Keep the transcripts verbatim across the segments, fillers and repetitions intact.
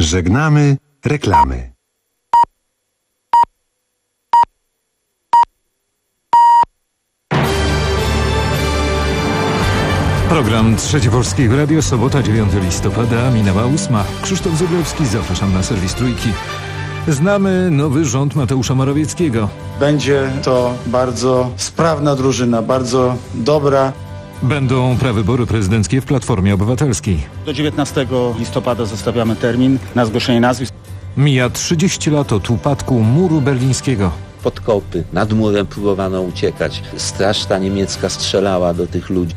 Żegnamy reklamy. Program Trzecie Polskiego Radio, sobota dziewiątego listopada, minęła ósma. Krzysztof Zuglewski, zapraszam na serwis Trójki. Znamy nowy rząd Mateusza Morawieckiego. Będzie to bardzo sprawna drużyna, bardzo dobra. Będą prawybory prezydenckie w Platformie Obywatelskiej. Do dziewiętnastego listopada zostawiamy termin na zgłoszenie nazwisk. Mija trzydzieści lat od upadku muru berlińskiego. Podkopy, nad murem próbowano uciekać. Straż ta niemiecka strzelała do tych ludzi.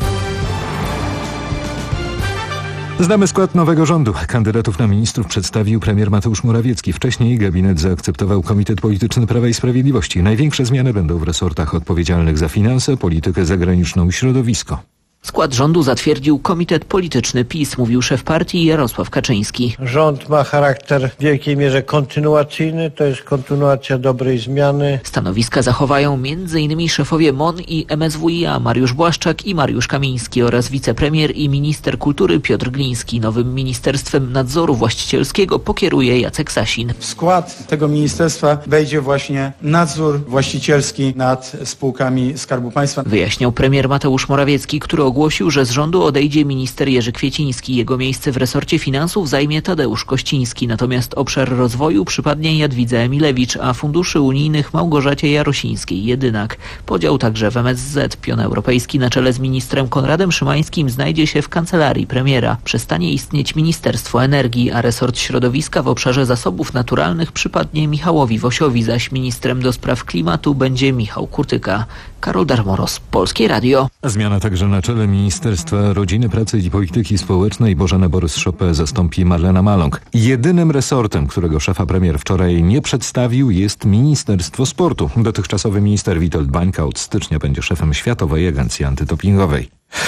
Znamy skład nowego rządu. Kandydatów na ministrów przedstawił premier Mateusz Morawiecki. Wcześniej gabinet zaakceptował Komitet Polityczny Prawa i Sprawiedliwości. Największe zmiany będą w resortach odpowiedzialnych za finanse, politykę zagraniczną i środowisko. Skład rządu zatwierdził Komitet Polityczny PiS, mówił szef partii Jarosław Kaczyński. Rząd ma charakter w wielkiej mierze kontynuacyjny, to jest kontynuacja dobrej zmiany. Stanowiska zachowają między innymi szefowie M O N i M S W i A Mariusz Błaszczak i Mariusz Kamiński oraz wicepremier i minister kultury Piotr Gliński. Nowym Ministerstwem Nadzoru Właścicielskiego pokieruje Jacek Sasin. W skład tego ministerstwa wejdzie właśnie nadzór właścicielski nad spółkami Skarbu Państwa. Wyjaśniał premier Mateusz Morawiecki, który ogłosił, że z rządu odejdzie minister Jerzy Kwieciński. Jego miejsce w resorcie finansów zajmie Tadeusz Kościński. Natomiast obszar rozwoju przypadnie Jadwidze Emilewicz, a funduszy unijnych Małgorzacie Jarosińskiej-Jedynak. Podział także w M S Z. Pion europejski na czele z ministrem Konradem Szymańskim znajdzie się w kancelarii premiera. Przestanie istnieć Ministerstwo Energii, a resort środowiska w obszarze zasobów naturalnych przypadnie Michałowi Wosiowi, zaś ministrem do spraw klimatu będzie Michał Kurtyka. Karol Darmoros, Polskie Radio. Zmiana także na czele Ministerstwa Rodziny, Pracy i Polityki Społecznej. Bożenę Borys-Szopę zastąpi Marlena Maląg. Jedynym resortem, którego szefa premier wczoraj nie przedstawił, jest Ministerstwo Sportu. Dotychczasowy minister Witold Bańka od stycznia będzie szefem Światowej Agencji Antydopingowej.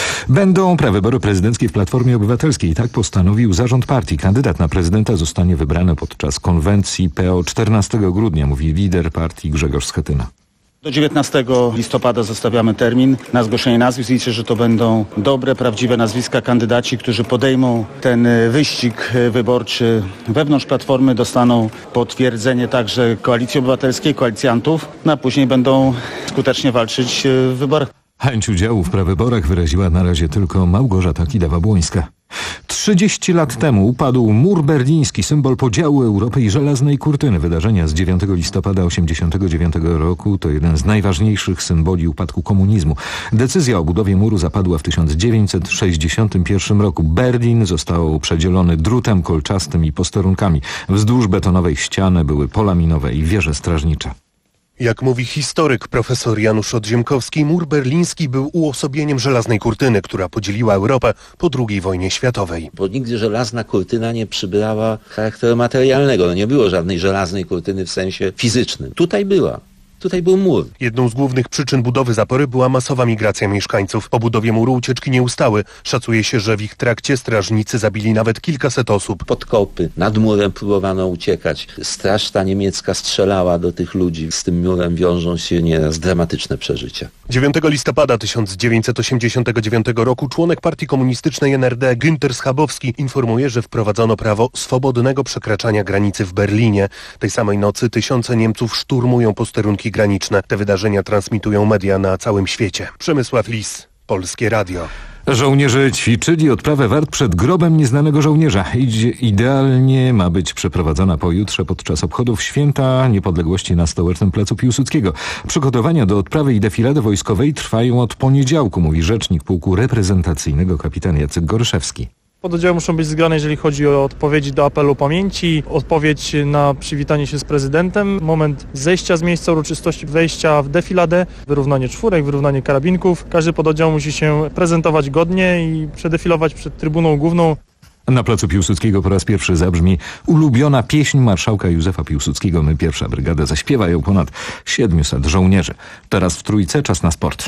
Będą prawybory prezydenckie w Platformie Obywatelskiej. Tak postanowił zarząd partii. Kandydat na prezydenta zostanie wybrany podczas konwencji P O czternastego grudnia, mówi lider partii Grzegorz Schetyna. Do dziewiętnastego listopada zostawiamy termin na zgłoszenie nazwisk. Liczę, że to będą dobre, prawdziwe nazwiska kandydaci, którzy podejmą ten wyścig wyborczy wewnątrz Platformy, dostaną potwierdzenie także Koalicji Obywatelskiej, koalicjantów, no a później będą skutecznie walczyć w wyborach. Chęć udziału w prawyborach wyraziła na razie tylko Małgorzata Kidawa-Błońska. trzydzieści lat temu upadł mur berliński, symbol podziału Europy i żelaznej kurtyny. Wydarzenia z dziewiątego listopada osiemdziesiątego dziewiątego roku to jeden z najważniejszych symboli upadku komunizmu. Decyzja o budowie muru zapadła w tysiąc dziewięćset sześćdziesiątym pierwszym roku. Berlin został przedzielony drutem kolczastym i posterunkami. Wzdłuż betonowej ściany były pola minowe i wieże strażnicze. Jak mówi historyk profesor Janusz Odziemkowski, mur berliński był uosobieniem żelaznej kurtyny, która podzieliła Europę po drugiej wojnie światowej. Bo nigdy żelazna kurtyna nie przybrała charakteru materialnego. No nie było żadnej żelaznej kurtyny w sensie fizycznym. Tutaj była. Tutaj był mur. Jedną z głównych przyczyn budowy zapory była masowa migracja mieszkańców. Po budowie muru ucieczki nie ustały. Szacuje się, że w ich trakcie strażnicy zabili nawet kilkaset osób. Podkopy, nad murem próbowano uciekać. Straż ta niemiecka strzelała do tych ludzi. Z tym murem wiążą się nieraz dramatyczne przeżycia. dziewiątego listopada tysiąc dziewięćset osiemdziesiątego dziewiątego roku członek partii komunistycznej N R D Günter Schabowski informuje, że wprowadzono prawo swobodnego przekraczania granicy w Berlinie. Tej samej nocy tysiące Niemców szturmują posterunki graniczne. Te wydarzenia transmitują media na całym świecie. Przemysław Lis, Polskie Radio. Żołnierze ćwiczyli odprawę wart przed grobem nieznanego żołnierza. Idzie, idealnie ma być przeprowadzona pojutrze podczas obchodów Święta Niepodległości na Stołecznym Placu Piłsudskiego. Przygotowania do odprawy i defilady wojskowej trwają od poniedziałku, mówi rzecznik pułku reprezentacyjnego kapitan Jacek Goryszewski. Pododdziały muszą być zgrane, jeżeli chodzi o odpowiedzi do apelu pamięci, odpowiedź na przywitanie się z prezydentem, moment zejścia z miejsca uroczystości, wejścia w defiladę, wyrównanie czwórek, wyrównanie karabinków. Każdy pododdział musi się prezentować godnie i przedefilować przed trybuną główną. Na Placu Piłsudskiego po raz pierwszy zabrzmi ulubiona pieśń marszałka Józefa Piłsudskiego. My, pierwsza brygada, zaśpiewa ją ponad siedmiuset żołnierzy. Teraz w Trójce czas na sport.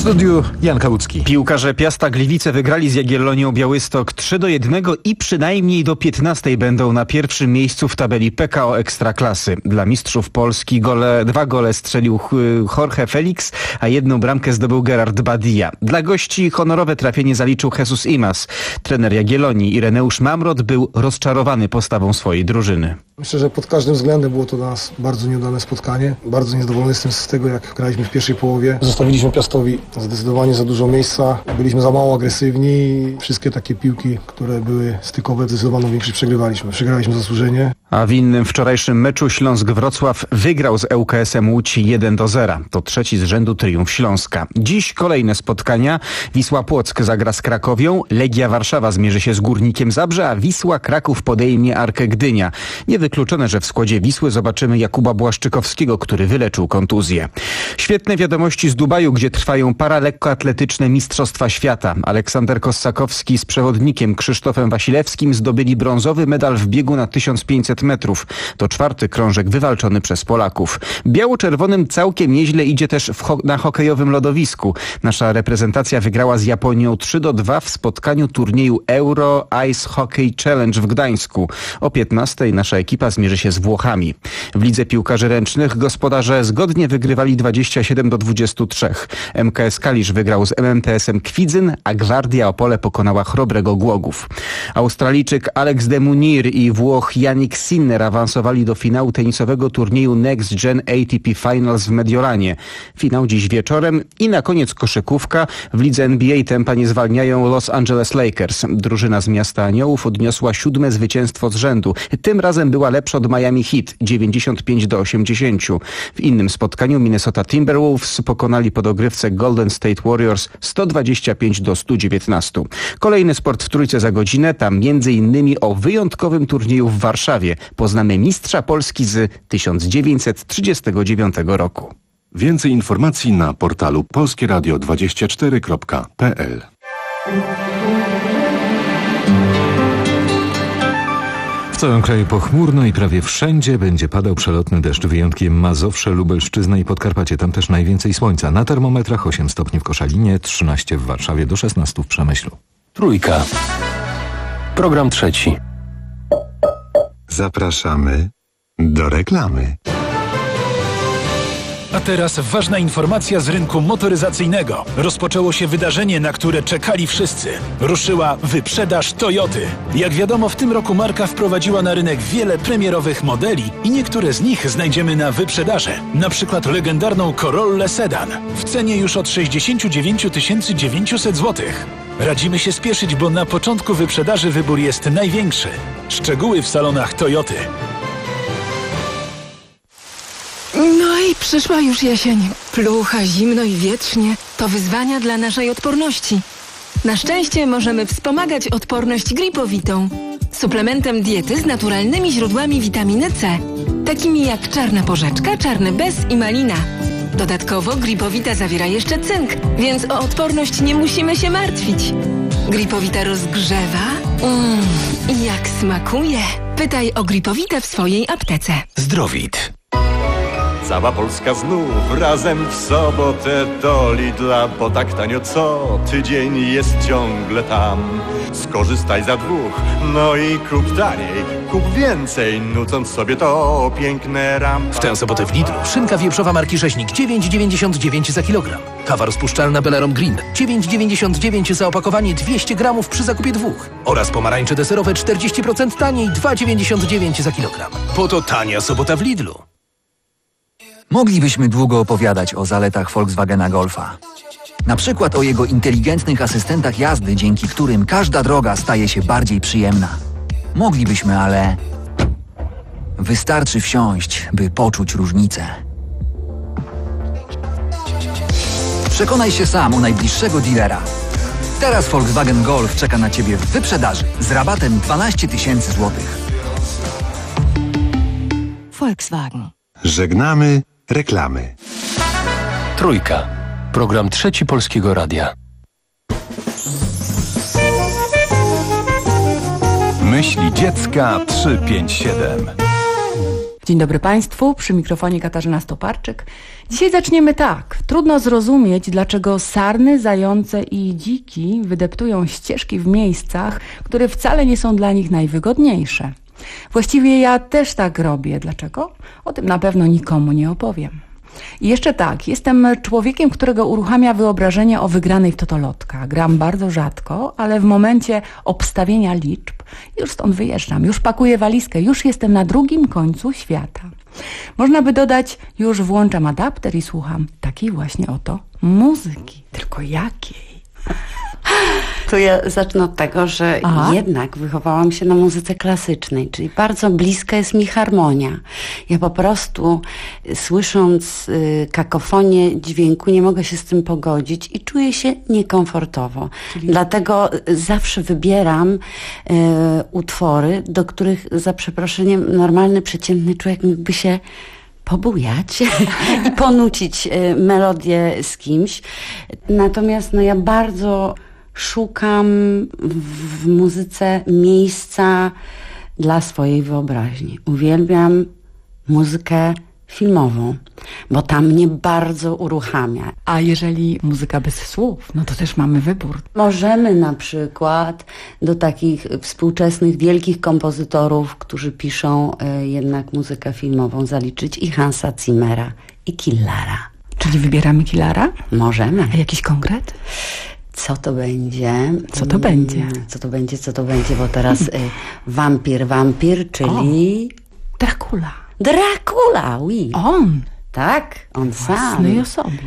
studiu Jan Kałucki. Piłkarze Piasta Gliwice wygrali z Jagiellonią Białystok trzy do jednego i przynajmniej do piętnastej będą na pierwszym miejscu w tabeli P K O Ekstraklasy. Dla mistrzów Polski gole, dwa gole strzelił Jorge Felix, a jedną bramkę zdobył Gerard Badia. Dla gości honorowe trafienie zaliczył Jesus Imas. Trener Jagiellonii Ireneusz Mamrot był rozczarowany postawą swojej drużyny. Myślę, że pod każdym względem było to dla nas bardzo nieudane spotkanie. Bardzo niezadowolony jestem z tego, jak graliśmy w pierwszej połowie. Zostawiliśmy Piastowi zdecydowanie za dużo miejsca. Byliśmy za mało agresywni i wszystkie takie piłki, które były stykowe, zdecydowaną większość przegrywaliśmy. Przegraliśmy zasłużenie. A w innym wczorajszym meczu Śląsk-Wrocław wygrał z L K S-em Łódź jeden do zera. To trzeci z rzędu triumf Śląska. Dziś kolejne spotkania. Wisła Płock zagra z Krakowią, Legia Warszawa zmierzy się z Górnikiem Zabrze, a Wisła Kraków podejmie Arkę Gdynia. Niewykluczone, że w składzie Wisły zobaczymy Jakuba Błaszczykowskiego, który wyleczył kontuzję. Świetne wiadomości z Dubaju, gdzie trwają paralekkoatletyczne Mistrzostwa Świata. Aleksander Kossakowski z przewodnikiem Krzysztofem Wasilewskim zdobyli brązowy medal w biegu na tysiąc pięćset metrów. To czwarty krążek wywalczony przez Polaków. Biało-czerwonym całkiem nieźle idzie też w ho- na hokejowym lodowisku. Nasza reprezentacja wygrała z Japonią trzy do dwóch w spotkaniu turnieju Euro Ice Hockey Challenge w Gdańsku. O piętnastej nasza ekipa zmierzy się z Włochami. W lidze piłkarzy ręcznych gospodarze zgodnie wygrywali dwadzieścia siedem do dwudziestu trzech. M K S Kalisz wygrał z M M T S-em Kwidzyn, a Gwardia Opole pokonała Chrobrego Głogów. Australijczyk Alex de Munir i Włoch Yannick Sinner awansowali do finału tenisowego turnieju Next Gen A T P Finals w Mediolanie. Finał dziś wieczorem i na koniec koszykówka. W lidze N B A tempa nie zwalniają Los Angeles Lakers. Drużyna z Miasta Aniołów odniosła siódme zwycięstwo z rzędu. Tym razem była lepsza od Miami Heat dziewięćdziesiąt pięć do osiemdziesięciu. W innym spotkaniu Minnesota Timberwolves pokonali po dogrywce Golden State Warriors sto dwadzieścia pięć do stu dziewiętnastu. Kolejny sport w Trójce za godzinę, tam między innymi o wyjątkowym turnieju w Warszawie. Poznamy mistrza Polski z tysiąc dziewięćset trzydziestego dziewiątego roku. Więcej informacji na portalu polskie radio dwadzieścia cztery kropka p l. W całym kraju pochmurno i prawie wszędzie będzie padał przelotny deszcz. Wyjątkiem Mazowsze, Lubelszczyzna i Podkarpacie. Tam też najwięcej słońca. Na termometrach osiem stopni w Koszalinie, trzynaście w Warszawie, do szesnastu w Przemyślu. Trójka. Program trzeci. Zapraszamy do reklamy. A teraz ważna informacja z rynku motoryzacyjnego. Rozpoczęło się wydarzenie, na które czekali wszyscy. Ruszyła wyprzedaż Toyoty. Jak wiadomo, w tym roku marka wprowadziła na rynek wiele premierowych modeli i niektóre z nich znajdziemy na wyprzedaży. Na przykład legendarną Corollę Sedan w cenie już od sześćdziesiąt dziewięć tysięcy dziewięćset złotych. Radzimy się spieszyć, bo na początku wyprzedaży wybór jest największy. Szczegóły w salonach Toyoty. No i przyszła już jesień. Plucha, zimno i wietrznie. To wyzwania dla naszej odporności. Na szczęście możemy wspomagać odporność Gripowitą. Suplementem diety z naturalnymi źródłami witaminy C. Takimi jak czarna porzeczka, czarny bez i malina. Dodatkowo Gripowita zawiera jeszcze cynk, więc o odporność nie musimy się martwić. Gripowita rozgrzewa. Mmm, i jak smakuje. Pytaj o Gripowitę w swojej aptece. Zdrowit. Cała Polska znów razem w sobotę do Lidla, bo tak tanio co tydzień jest ciągle tam. Skorzystaj za dwóch, no i kup taniej, kup więcej, nucąc sobie to piękne ram. W tę sobotę w Lidlu szynka wieprzowa marki Rzeźnik dziewięć dziewięćdziesiąt dziewięć za kilogram. Kawa rozpuszczalna Belarom Green dziewięć dziewięćdziesiąt dziewięć za opakowanie dwieście gramów przy zakupie dwóch. Oraz pomarańcze deserowe czterdzieści procent taniej dwa dziewięćdziesiąt dziewięć za kilogram. Po to tania sobota w Lidlu. Moglibyśmy długo opowiadać o zaletach Volkswagena Golfa. Na przykład o jego inteligentnych asystentach jazdy, dzięki którym każda droga staje się bardziej przyjemna. Moglibyśmy, ale wystarczy wsiąść, by poczuć różnicę. Przekonaj się sam u najbliższego dealera. Teraz Volkswagen Golf czeka na Ciebie w wyprzedaży z rabatem dwanaście tysięcy złotych. Volkswagen. Żegnamy reklamy. Trójka. Program trzeci Polskiego Radia. Myśli dziecka trzysta pięćdziesiąt siedem. Dzień dobry Państwu, przy mikrofonie Katarzyna Stoparczyk. Dzisiaj zaczniemy tak. Trudno zrozumieć, dlaczego sarny, zające i dziki wydeptują ścieżki w miejscach, które wcale nie są dla nich najwygodniejsze. Właściwie ja też tak robię. Dlaczego? O tym na pewno nikomu nie opowiem. I jeszcze tak, jestem człowiekiem, którego uruchamia wyobrażenie o wygranej w totolotka. Gram bardzo rzadko, ale w momencie obstawienia liczb już stąd wyjeżdżam, już pakuję walizkę, już jestem na drugim końcu świata. Można by dodać, już włączam adapter i słucham takiej właśnie oto muzyki. Tylko jakiej? To ja zacznę od tego, że Aha. jednak wychowałam się na muzyce klasycznej, czyli bardzo bliska jest mi harmonia. Ja po prostu słysząc y, kakofonię dźwięku nie mogę się z tym pogodzić i czuję się niekomfortowo. Czyli... Dlatego zawsze wybieram y, utwory, do których za przeproszeniem normalny, przeciętny człowiek mógłby się pobujać i ponucić y, melodię z kimś. Natomiast no, ja bardzo szukam w, w muzyce miejsca dla swojej wyobraźni. Uwielbiam muzykę filmową, bo tam mnie bardzo uruchamia. A jeżeli muzyka bez słów, no to też mamy wybór. Możemy na przykład do takich współczesnych wielkich kompozytorów, którzy piszą y, jednak muzykę filmową, zaliczyć i Hansa Zimmera, i Killara. Czyli wybieramy Killara? Możemy. A jakiś konkret? Co to będzie? Co to będzie? Co to będzie, co to będzie, bo teraz y, wampir, wampir, czyli... O, Dracula. Dracula, oui. On. Tak, on sam. Własnej osobie.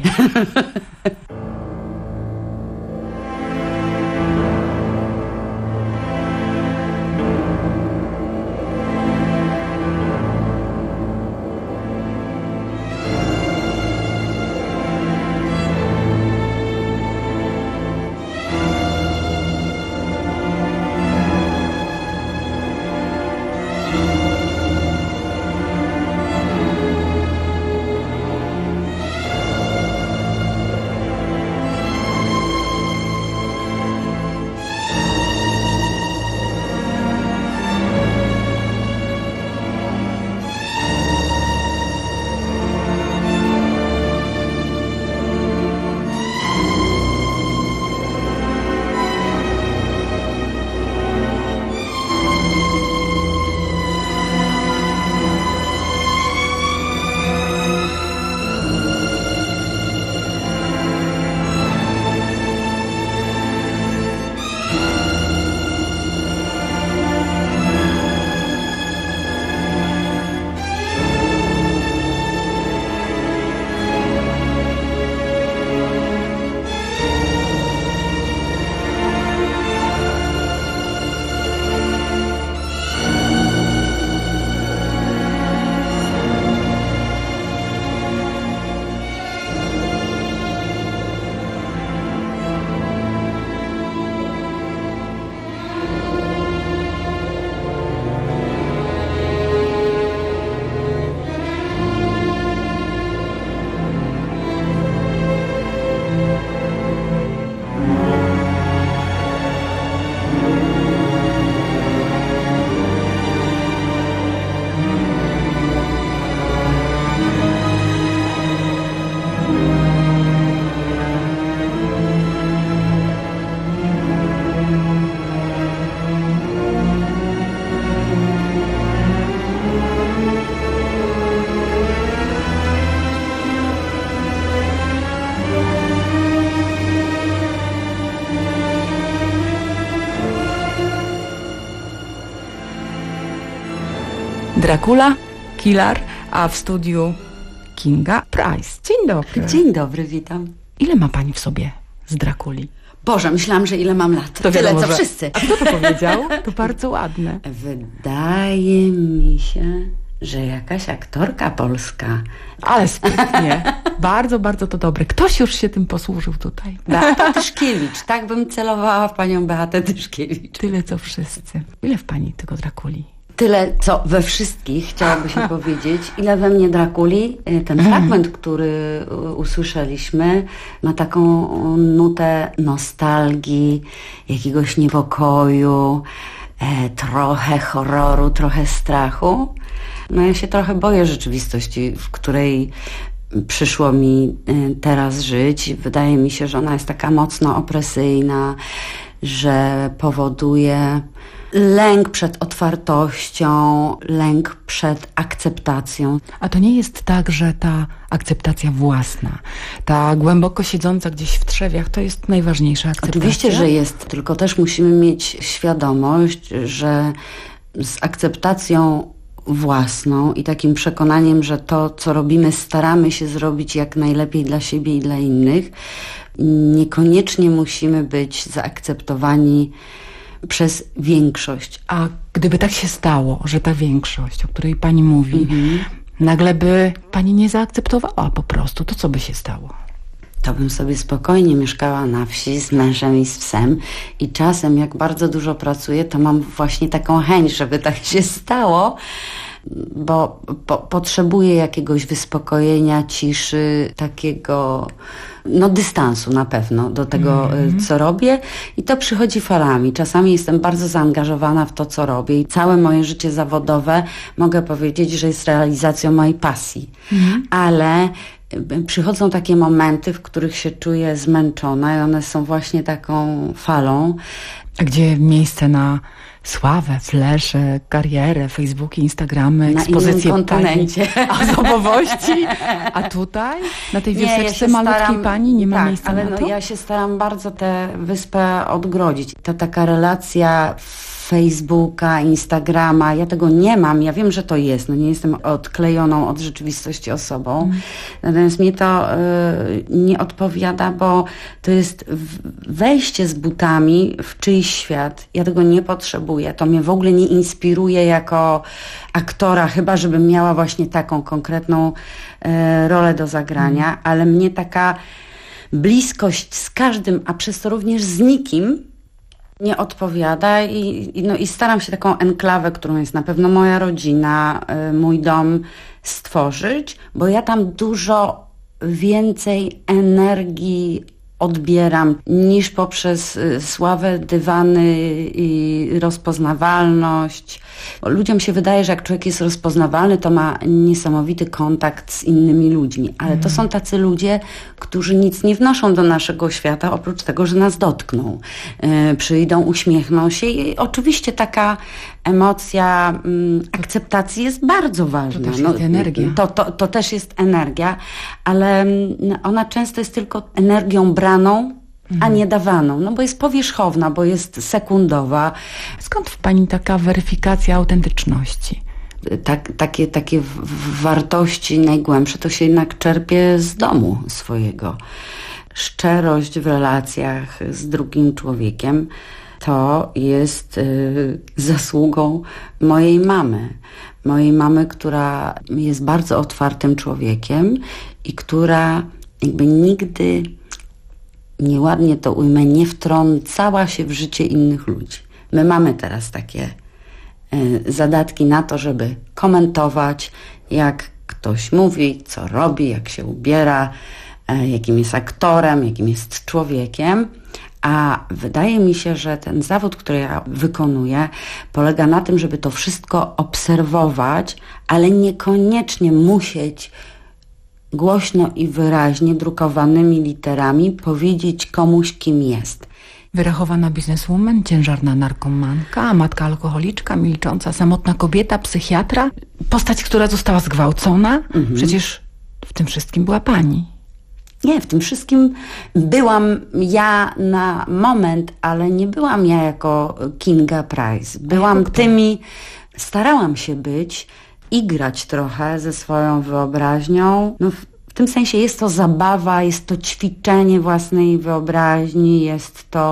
Dracula, Killar, a w studiu Kinga Price. Dzień dobry. Dzień dobry, witam. Ile ma pani w sobie z Drakuli? Boże, myślałam, że ile mam lat. To Tyle, wiadomo, co że... wszyscy. A kto to powiedział? To bardzo ładne. Wydaje mi się, że jakaś aktorka polska. Ale sprytnie. Bardzo, bardzo to dobre. Ktoś już się tym posłużył tutaj. Beata Tyszkiewicz. Tak bym celowała w panią Beatę Tyszkiewicz. Tyle, co wszyscy. Ile w pani tego Drakuli? Tyle, co we wszystkich, chciałaby się powiedzieć. Ile we mnie Drakuli. Ten fragment, który usłyszeliśmy, ma taką nutę nostalgii, jakiegoś niepokoju, e, trochę horroru, trochę strachu. No ja się trochę boję rzeczywistości, w której przyszło mi teraz żyć. Wydaje mi się, że ona jest taka mocno opresyjna, że powoduje lęk przed otwartością, lęk przed akceptacją. A to nie jest tak, że ta akceptacja własna, ta głęboko siedząca gdzieś w trzewiach, to jest najważniejsza akceptacja? Oczywiście, że jest, tylko też musimy mieć świadomość, że z akceptacją własną i takim przekonaniem, że to, co robimy, staramy się zrobić jak najlepiej dla siebie i dla innych, niekoniecznie musimy być zaakceptowani przez większość. A gdyby tak się stało, że ta większość, o której pani mówi, mhm. nagle by pani nie zaakceptowała po prostu, to co by się stało? To bym sobie spokojnie mieszkała na wsi z mężem i z psem i czasem, jak bardzo dużo pracuję, to mam właśnie taką chęć, żeby tak się stało, bo po, potrzebuję jakiegoś wyspokojenia, ciszy, takiego no dystansu na pewno do tego, mm-hmm. co robię i to przychodzi falami. Czasami jestem bardzo zaangażowana w to, co robię i całe moje życie zawodowe mogę powiedzieć, że jest realizacją mojej pasji, mm-hmm. ale przychodzą takie momenty, w których się czuję zmęczona i one są właśnie taką falą. A gdzie miejsce na sławę, flesze, karierę, Facebooki, Instagramy, ekspozycje na innym kontynencie. Pani osobowości? A tutaj? Na tej wioseczce ja malutkiej staram, pani nie ma tak, miejsca ale na to? No, ja się staram bardzo tę wyspę odgrodzić. Ta taka relacja Facebooka, Instagrama, ja tego nie mam, ja wiem, że to jest, no nie jestem odklejoną od rzeczywistości osobą, mm. natomiast mnie to y, nie odpowiada, bo to jest wejście z butami w czyjś świat, ja tego nie potrzebuję, to mnie w ogóle nie inspiruje jako aktora, chyba żebym miała właśnie taką konkretną y, rolę do zagrania, mm. ale mnie taka bliskość z każdym, a przez to również z nikim nie odpowiada i, i, no, i staram się taką enklawę, którą jest na pewno moja rodzina, y, mój dom, stworzyć, bo ja tam dużo więcej energii odbieram niż poprzez y, sławę, dywany i rozpoznawalność. Bo ludziom się wydaje, że jak człowiek jest rozpoznawalny, to ma niesamowity kontakt z innymi ludźmi, ale mm. to są tacy ludzie, którzy nic nie wnoszą do naszego świata, oprócz tego, że nas dotkną. Yy, przyjdą, uśmiechną się i oczywiście taka emocja mm, akceptacji jest bardzo ważna. To też jest no, energia. To, to, to też jest energia, ale ona często jest tylko energią braną, a nie dawaną, no bo jest powierzchowna, bo jest sekundowa. Skąd w pani taka weryfikacja autentyczności? Tak, takie, takie wartości najgłębsze to się jednak czerpie z domu swojego. Szczerość w relacjach z drugim człowiekiem to jest y, zasługą mojej mamy. Mojej mamy, która jest bardzo otwartym człowiekiem i która jakby nigdy, nieładnie to ujmę, nie wtrącała się w życie innych ludzi. My mamy teraz takie y, zadatki na to, żeby komentować, jak ktoś mówi, co robi, jak się ubiera, y, jakim jest aktorem, jakim jest człowiekiem. A wydaje mi się, że ten zawód, który ja wykonuję, polega na tym, żeby to wszystko obserwować, ale niekoniecznie musieć głośno i wyraźnie drukowanymi literami powiedzieć komuś, kim jest. Wyrachowana bizneswoman, ciężarna narkomanka, matka alkoholiczka, milcząca, samotna kobieta, psychiatra, postać, która została zgwałcona. Mhm. Przecież w tym wszystkim była pani. Nie, w tym wszystkim byłam ja na moment, ale nie byłam ja jako Kinga Price. Byłam tymi, starałam się być i grać trochę ze swoją wyobraźnią. No w, w tym sensie jest to zabawa, jest to ćwiczenie własnej wyobraźni, jest to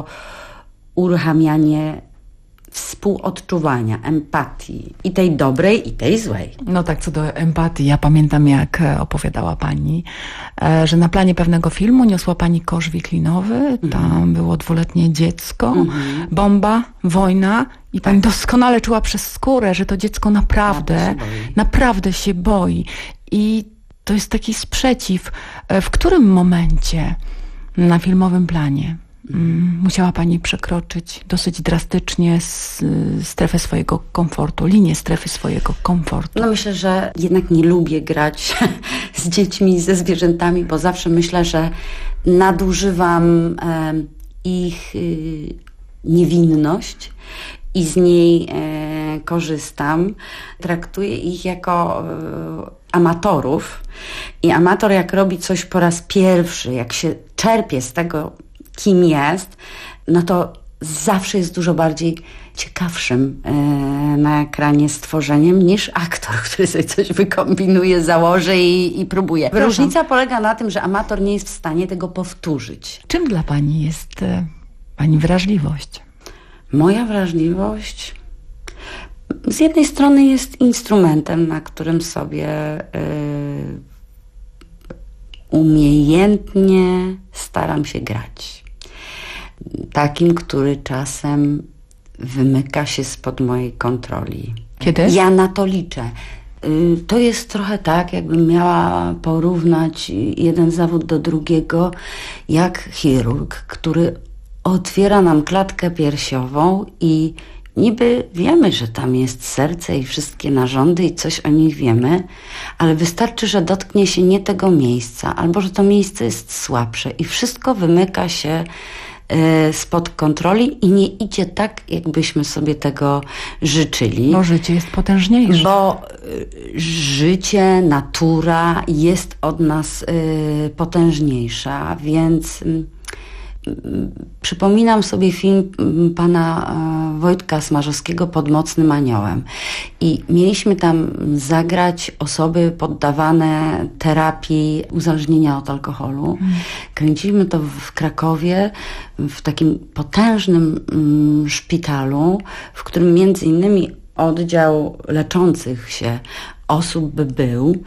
uruchamianie współodczuwania, empatii. I tej dobrej, i tej złej. No tak, co do empatii. Ja pamiętam, jak opowiadała pani, że na planie pewnego filmu niosła pani kosz wiklinowy. Mhm. Tam było dwuletnie dziecko, mhm. bomba, wojna i pani tak. doskonale czuła przez skórę, że to dziecko naprawdę, się naprawdę się boi. I to jest taki sprzeciw. W którym momencie na filmowym planie Mm, musiała pani przekroczyć dosyć drastycznie s- strefę swojego komfortu, linię strefy swojego komfortu. No myślę, że jednak nie lubię grać z dziećmi, ze zwierzętami, bo zawsze myślę, że nadużywam e, ich y, niewinność i z niej e, korzystam. Traktuję ich jako e, amatorów i amator jak robi coś po raz pierwszy, jak się czerpie z tego, kim jest, no to zawsze jest dużo bardziej ciekawszym e, na ekranie stworzeniem niż aktor, który sobie coś wykombinuje, założy i, i próbuje. Proszę. Różnica polega na tym, że amator nie jest w stanie tego powtórzyć. Czym dla pani jest e, pani wrażliwość? Moja wrażliwość z jednej strony jest instrumentem, na którym sobie y, umiejętnie staram się grać. Takim, który czasem wymyka się spod mojej kontroli. Kiedy? Ja na to liczę. Y, to jest trochę tak, jakbym miała porównać jeden zawód do drugiego, jak chirurg, który otwiera nam klatkę piersiową i niby wiemy, że tam jest serce i wszystkie narządy i coś o nich wiemy, ale wystarczy, że dotknie się nie tego miejsca, albo że to miejsce jest słabsze i wszystko wymyka się y, spod kontroli i nie idzie tak, jakbyśmy sobie tego życzyli. Bo życie jest potężniejsze. Bo y, życie, natura jest od nas y, potężniejsza, więc... Y, Przypominam sobie film pana Wojtka Smarzowskiego Pod mocnym aniołem i mieliśmy tam zagrać osoby poddawane terapii uzależnienia od alkoholu. Mm. Kręciliśmy to w Krakowie, w takim potężnym mm, szpitalu, w którym między innymi oddział leczących się osób by był.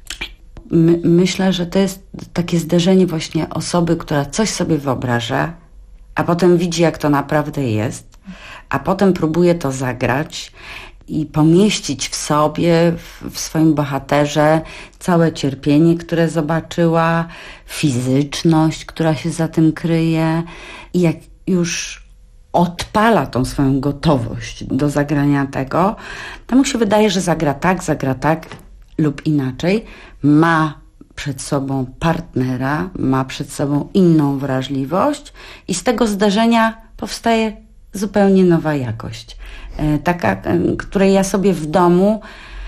My, myślę, że to jest takie zderzenie właśnie osoby, która coś sobie wyobraża, a potem widzi, jak to naprawdę jest, a potem próbuje to zagrać i pomieścić w sobie, w, w swoim bohaterze całe cierpienie, które zobaczyła, fizyczność, która się za tym kryje i jak już odpala tą swoją gotowość do zagrania tego, to mu się wydaje, że zagra tak, zagra tak lub inaczej, ma przed sobą partnera, ma przed sobą inną wrażliwość i z tego zdarzenia powstaje zupełnie nowa jakość. E, taka, e, której ja sobie w domu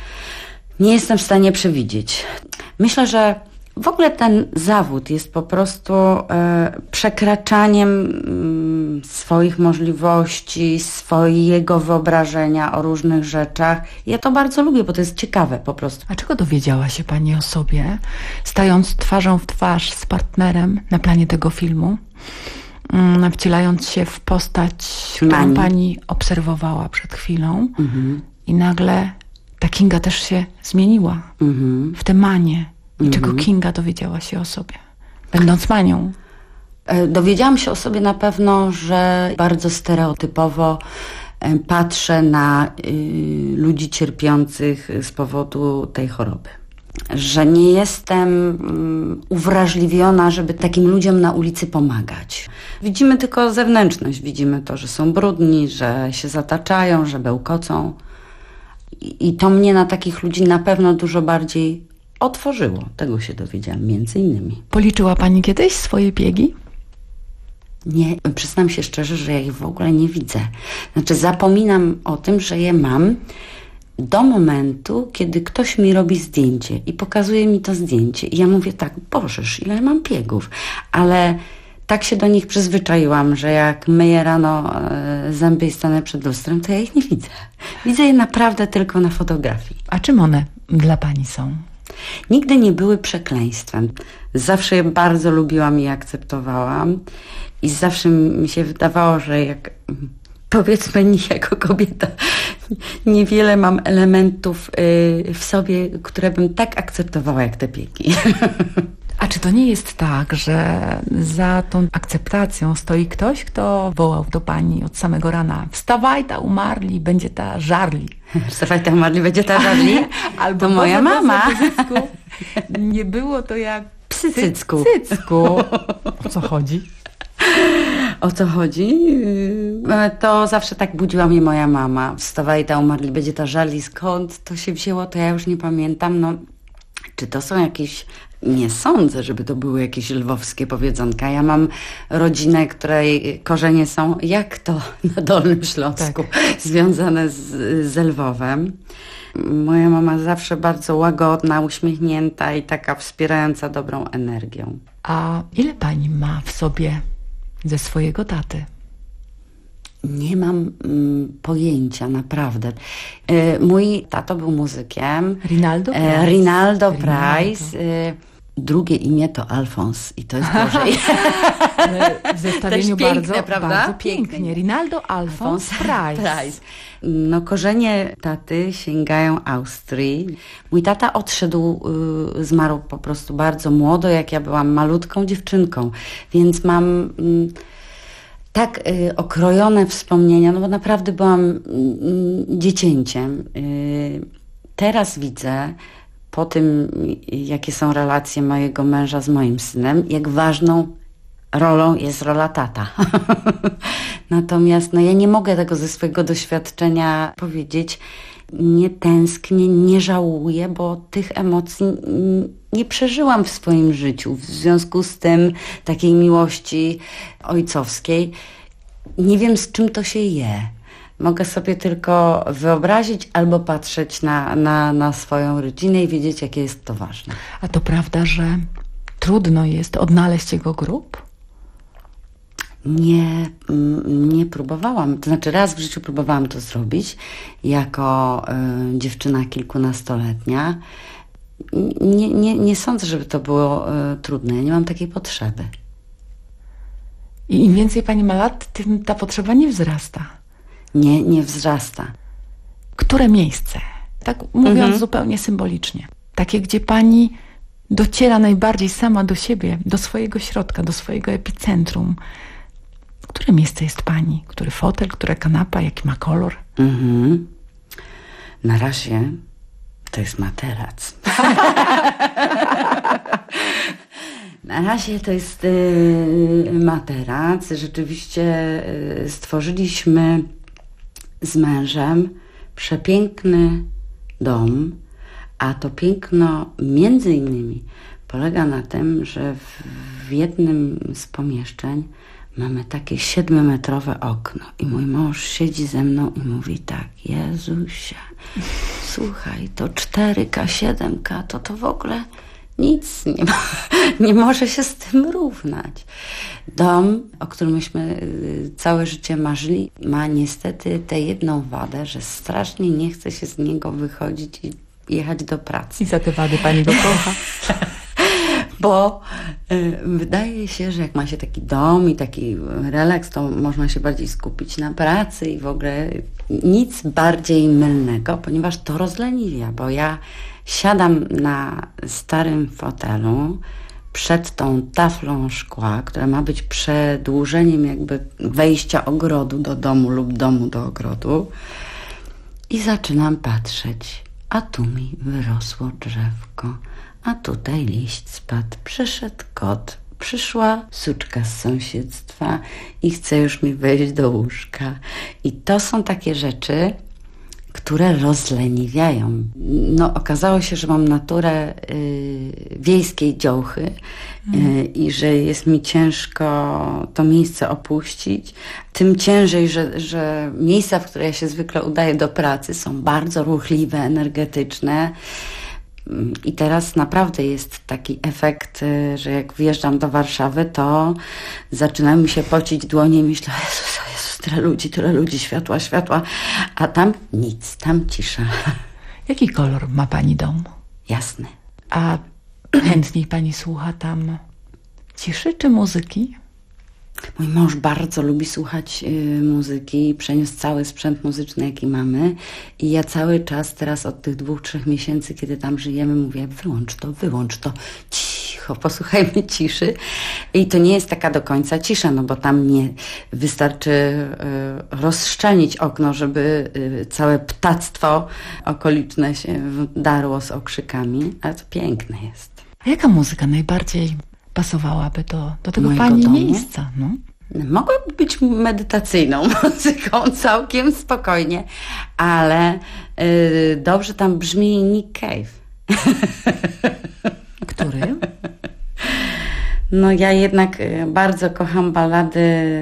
nie jestem w stanie przewidzieć. Myślę, że w ogóle ten zawód jest po prostu e, przekraczaniem mm, swoich możliwości, swojego wyobrażenia o różnych rzeczach. Ja to bardzo lubię, bo to jest ciekawe po prostu. A czego dowiedziała się pani o sobie, stając twarzą w twarz z partnerem na planie tego filmu, mm, wcielając się w postać, którą Mani. pani obserwowała przed chwilą Mhm. i nagle ta Kinga też się zmieniła Mhm. w tę manię. I Mhm. czego Kinga dowiedziała się o sobie, będąc manią? E, Dowiedziałam się o sobie na pewno, że bardzo stereotypowo e, patrzę na y, ludzi cierpiących z powodu tej choroby. Że nie jestem mm, uwrażliwiona, żeby takim ludziom na ulicy pomagać. Widzimy tylko zewnętrzność, widzimy to, że są brudni, że się zataczają, że bełkocą. I, i to mnie na takich ludzi na pewno dużo bardziej otworzyło. Tego się dowiedziałam między innymi. Policzyła pani kiedyś swoje biegi? Nie, przyznam się szczerze, że ja ich w ogóle nie widzę. Znaczy zapominam o tym, że je mam do momentu, kiedy ktoś mi robi zdjęcie i pokazuje mi to zdjęcie. I ja mówię tak, bożeż, ile mam biegów. Ale tak się do nich przyzwyczaiłam, że jak myję rano e, zęby i stanę przed lustrem, to ja ich nie widzę. Widzę je naprawdę tylko na fotografii. A czym one dla pani są? Nigdy nie były przekleństwem. Zawsze je bardzo lubiłam i akceptowałam. I zawsze mi się wydawało, że jak powiedzmy nie jako kobieta niewiele mam elementów y, w sobie, które bym tak akceptowała jak te biegi. A czy to nie jest tak, że za tą akceptacją stoi ktoś, kto wołał do pani od samego rana: wstawaj ta umarli, będzie ta żarli. Wstawaj ta umarli, będzie ta żarli? Albo to moja Boże, mama. Boże, Cycku. Nie było to jak Psy Cycku. Cycku. O co chodzi? o co chodzi, to zawsze tak budziła mnie moja mama. Wstawaj, ta umarli, będzie ta żal i skąd to się wzięło, to ja już nie pamiętam. No, czy to są jakieś... Nie sądzę, żeby to były jakieś lwowskie powiedzonka. Ja mam rodzinę, której korzenie są, jak to na Dolnym Śląsku, tak. związane z, z Lwowem. Moja mama zawsze bardzo łagodna, uśmiechnięta i taka wspierająca dobrą energią. A ile pani ma w sobie ze swojego taty? Nie mam mm, pojęcia, naprawdę. E, mój tato był muzykiem. Rinaldo Price. E, Rinaldo Price. E, drugie imię to Alfons i to jest gorzej. W zestawieniu piękne, bardzo, prawda? bardzo pięknie. Rinaldo Alfons Price. Price. No, korzenie taty sięgają Austrii. Mój tata odszedł, y, zmarł po prostu bardzo młodo, jak ja byłam malutką dziewczynką, więc mam... Y, tak y, okrojone wspomnienia, no bo naprawdę byłam y, dziecięciem. Y, teraz widzę, po tym, jakie są relacje mojego męża z moim synem, jak ważną rolą jest rola tata. Natomiast no, ja nie mogę tego ze swojego doświadczenia powiedzieć. Nie tęsknię, nie żałuję, bo tych emocji nie przeżyłam w swoim życiu. W związku z tym takiej miłości ojcowskiej nie wiem, z czym to się je. Mogę sobie tylko wyobrazić albo patrzeć na, na, na swoją rodzinę i wiedzieć, jakie jest to ważne. A to prawda, że trudno jest odnaleźć jego grób? Nie, nie próbowałam. To znaczy raz w życiu próbowałam to zrobić jako y, dziewczyna kilkunastoletnia. Nie, nie, nie sądzę, żeby to było y, trudne. Ja nie mam takiej potrzeby. I im więcej pani ma lat, tym ta potrzeba nie wzrasta. Nie, nie wzrasta. Które miejsce? Tak mówiąc mhm. zupełnie symbolicznie. Takie, gdzie pani dociera najbardziej sama do siebie, do swojego środka, do swojego epicentrum. Które miejsce jest pani? Który fotel, która kanapa, jaki ma kolor? Mhm. Na razie to jest materac. Na razie to jest y, materac. Rzeczywiście y, stworzyliśmy z mężem przepiękny dom, a to piękno między innymi polega na tym, że w, w jednym z pomieszczeń mamy takie siedmiometrowe okno i mój mąż siedzi ze mną i mówi tak: Jezusia, słuchaj, to cztery K, siedem K, to to w ogóle nic nie, ma, nie może się z tym równać. Dom, o którym myśmy całe życie marzyli, ma niestety tę jedną wadę, że strasznie nie chce się z niego wychodzić i jechać do pracy. I za te wady pani go kocha. Bo y, wydaje się, że jak ma się taki dom i taki relaks, to można się bardziej skupić na pracy i w ogóle nic bardziej mylnego, ponieważ to rozleniwia, bo ja siadam na starym fotelu przed tą taflą szkła, która ma być przedłużeniem jakby wejścia ogrodu do domu lub domu do ogrodu i zaczynam patrzeć, a tu mi wyrosło drzewko, a tutaj liść spadł, przyszedł kot, przyszła suczka z sąsiedztwa i chce już mi wejść do łóżka. I to są takie rzeczy, które rozleniwiają. No, okazało się, że mam naturę y, wiejskiej działchy y, mm. i że jest mi ciężko to miejsce opuścić. Tym ciężej, że, że miejsca, w które ja się zwykle udaję do pracy, są bardzo ruchliwe, energetyczne. I teraz naprawdę jest taki efekt, że jak wjeżdżam do Warszawy, to zaczynają mi się pocić dłonie i myślę: Jezus, Jezus, tyle ludzi, tyle ludzi, światła, światła, a tam nic, tam cisza. Jaki kolor ma pani dom? Jasny. A chętniej pani słucha tam ciszy czy muzyki? Mój mąż bardzo lubi słuchać y, muzyki, przeniósł cały sprzęt muzyczny, jaki mamy i ja cały czas teraz od tych dwóch, trzech miesięcy, kiedy tam żyjemy, mówię: wyłącz to, wyłącz to, cicho, posłuchajmy ciszy. I to nie jest taka do końca cisza, no bo tam nie wystarczy y, rozszczelnić okno, żeby y, całe ptactwo okoliczne się darło z okrzykami, ale to piękne jest. A jaka muzyka najbardziej pasowałaby do, do tego Mojego pani domu? miejsca? No. Mogłaby być medytacyjną muzyką całkiem spokojnie, ale y, dobrze tam brzmi Nick Cave. Który? No ja jednak y, bardzo kocham ballady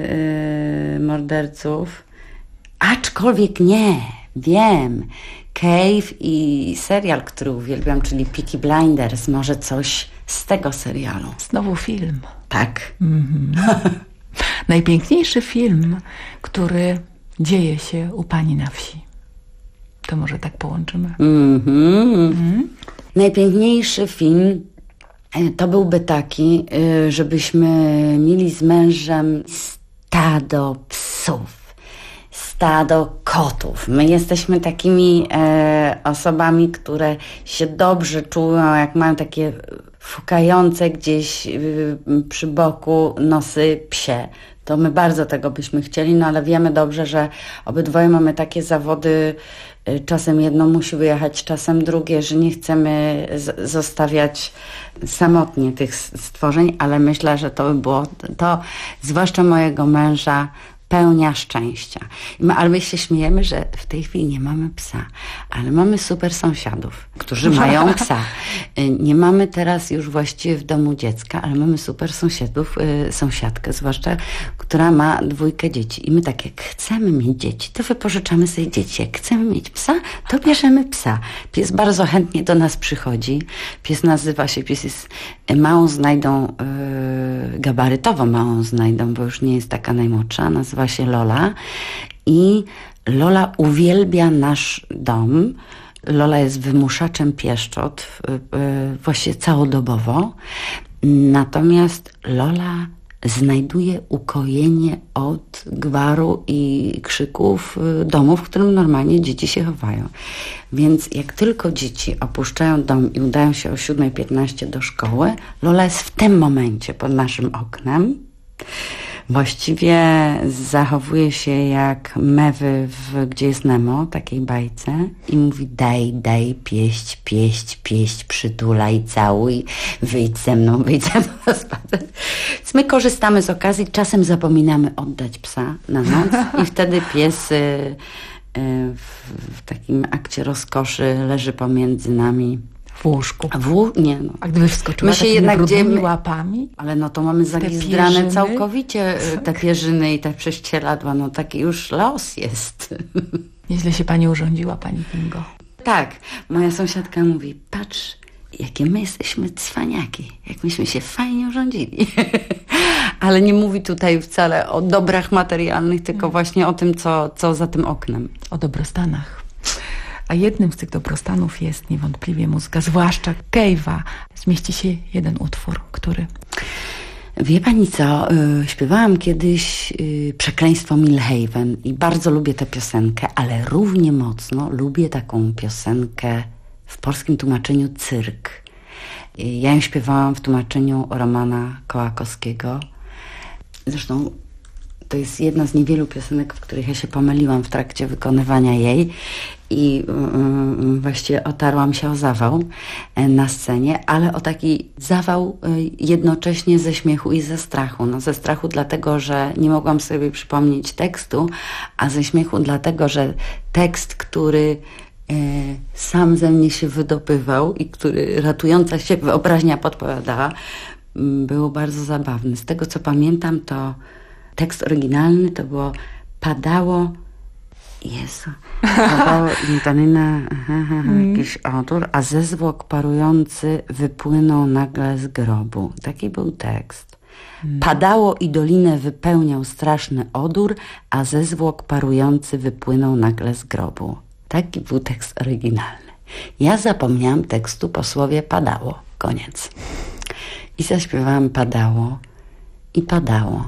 y, morderców, aczkolwiek nie, wiem, Cave i serial, który uwielbiam, czyli Peaky Blinders, może coś z tego serialu. Znowu film. Tak. Mhm. Najpiękniejszy film, który dzieje się u pani na wsi. To może tak połączymy. Mhm. Mhm. Najpiękniejszy film to byłby taki, żebyśmy mieli z mężem stado psów, stado kotów. My jesteśmy takimi e, osobami, które się dobrze czują, jak mają takie fukające gdzieś y, przy boku nosy psie. To my bardzo tego byśmy chcieli, no ale wiemy dobrze, że obydwoje mamy takie zawody, y, czasem jedno musi wyjechać, czasem drugie, że nie chcemy z- zostawiać samotnie tych stworzeń, ale myślę, że to by było to, zwłaszcza mojego męża, pełnia szczęścia. My, ale my się śmiejemy, że w tej chwili nie mamy psa, ale mamy super sąsiadów, którzy mają psa. Nie mamy teraz już właściwie w domu dziecka, ale mamy super sąsiadów, y, sąsiadkę zwłaszcza, która ma dwójkę dzieci. I my tak, jak chcemy mieć dzieci, to wypożyczamy sobie dzieci. Jak chcemy mieć psa, to bierzemy psa. Pies bardzo chętnie do nas przychodzi. Pies nazywa się, pies jest małą znajdą, y, gabarytowo małą znajdą, bo już nie jest taka najmłodsza, nazywa się Lola i Lola uwielbia nasz dom. Lola jest wymuszaczem pieszczot właściwie całodobowo, natomiast Lola znajduje ukojenie od gwaru i krzyków domu, w którym normalnie dzieci się chowają. Więc jak tylko dzieci opuszczają dom i udają się o siódma piętnaście do szkoły, Lola jest w tym momencie pod naszym oknem. Właściwie zachowuje się jak mewy w Gdzie jest Nemo, takiej bajce, i mówi: daj, daj, pieść, pieść, pieść, przytulaj, całuj, wyjdź ze mną, wyjdź ze mną na spacer. Więc my korzystamy z okazji, czasem zapominamy oddać psa na noc i wtedy pies y, y, w, w takim akcie rozkoszy leży pomiędzy nami. W łóżku. A w łó- nie, no. A gdyby wskoczyła My się takimi jednak brudnymi dziemy- łapami? Ale no to mamy zagizdrane pierzyny? całkowicie te pierzyny i te prześcieradła. No taki już los jest. Nieźle się pani urządziła, pani Kingo. Tak, moja sąsiadka mówi: patrz, jakie my jesteśmy cwaniaki, jak myśmy się fajnie urządzili. Ale nie mówi tutaj wcale o dobrach materialnych, tylko właśnie o tym, co, co za tym oknem. O dobrostanach. A jednym z tych dobrostanów jest niewątpliwie muzyka, zwłaszcza Cave'a. Zmieści się jeden utwór, który... Wie pani co, y, śpiewałam kiedyś y, Przekleństwo Millhaven i bardzo lubię tę piosenkę, ale równie mocno lubię taką piosenkę w polskim tłumaczeniu Cyrk. Y, ja ją śpiewałam w tłumaczeniu Romana Kołakowskiego. Zresztą to jest jedna z niewielu piosenek, w których ja się pomyliłam w trakcie wykonywania jej i yy, właściwie otarłam się o zawał yy, na scenie, ale o taki zawał yy, jednocześnie ze śmiechu i ze strachu. No ze strachu dlatego, że nie mogłam sobie przypomnieć tekstu, a ze śmiechu dlatego, że tekst, który yy, sam ze mnie się wydopywał i który ratująca się wyobraźnia podpowiadała, yy, był bardzo zabawny. Z tego co pamiętam, to tekst oryginalny to było: padało, Jezu, padało intonina, jakiś odór, a ze zwłok parujący wypłynął nagle z grobu. Taki był tekst. Padało i dolinę wypełniał straszny odór, a ze zwłok parujący wypłynął nagle z grobu. Taki był tekst oryginalny. Ja zapomniałam tekstu po słowie padało. Koniec. I zaśpiewałam: padało i padało.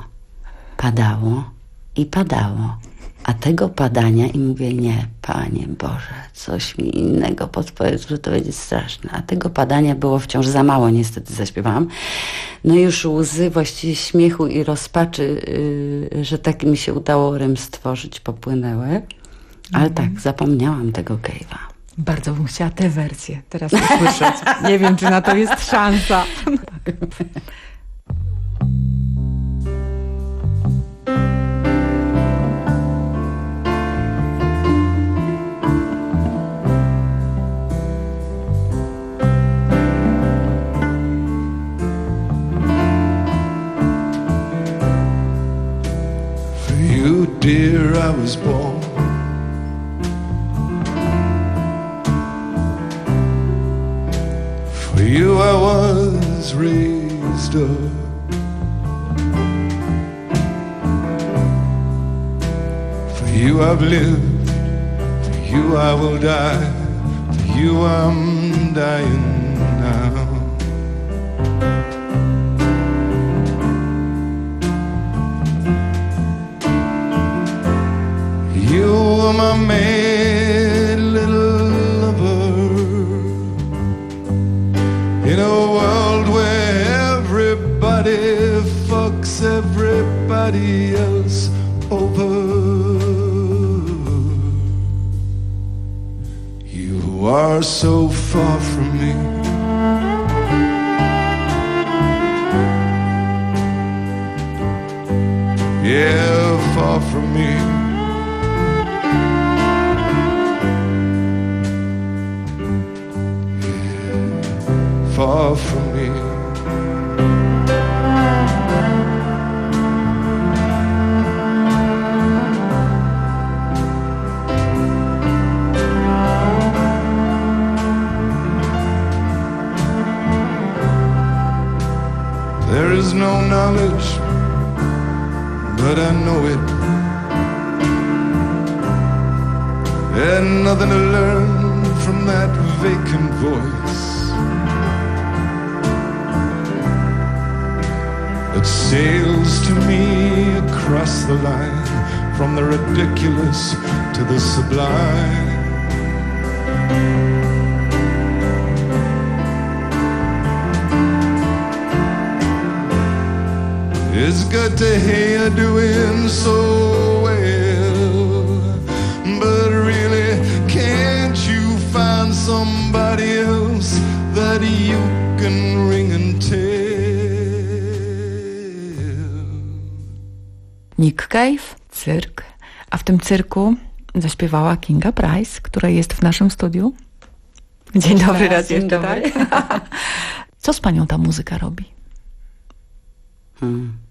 Padało i padało, a tego padania, i mówię: nie, Panie Boże, coś mi innego podpowiedz, że to będzie straszne. A tego padania było wciąż za mało, niestety zaśpiewałam. No i już łzy właściwie śmiechu i rozpaczy, yy, że tak mi się udało rym stworzyć, popłynęły. Ale Mhm. tak, zapomniałam tego Cave'a. Bardzo bym chciała tę wersję teraz usłyszeć. Nie wiem, czy na to jest szansa. I was born. For you I was raised up. For you I've lived, for you I will die, for you I'm dying now. You were my mad little lover in a world where everybody fucks everybody else over. You are so far from me. Yeah, far from me. Far from me. There is no knowledge, but I know it, and nothing to learn from that vacant voice that sails to me across the line, from the ridiculous to the sublime. It's good to hear you doing so well, but really, can't you find somebody else that you can ring and tell? Nick Cave, cyrk. A w tym cyrku zaśpiewała Kinga Price, która jest w naszym studiu. Dzień dobry raz jeszcze, tak? Co z panią ta muzyka robi? Hmm.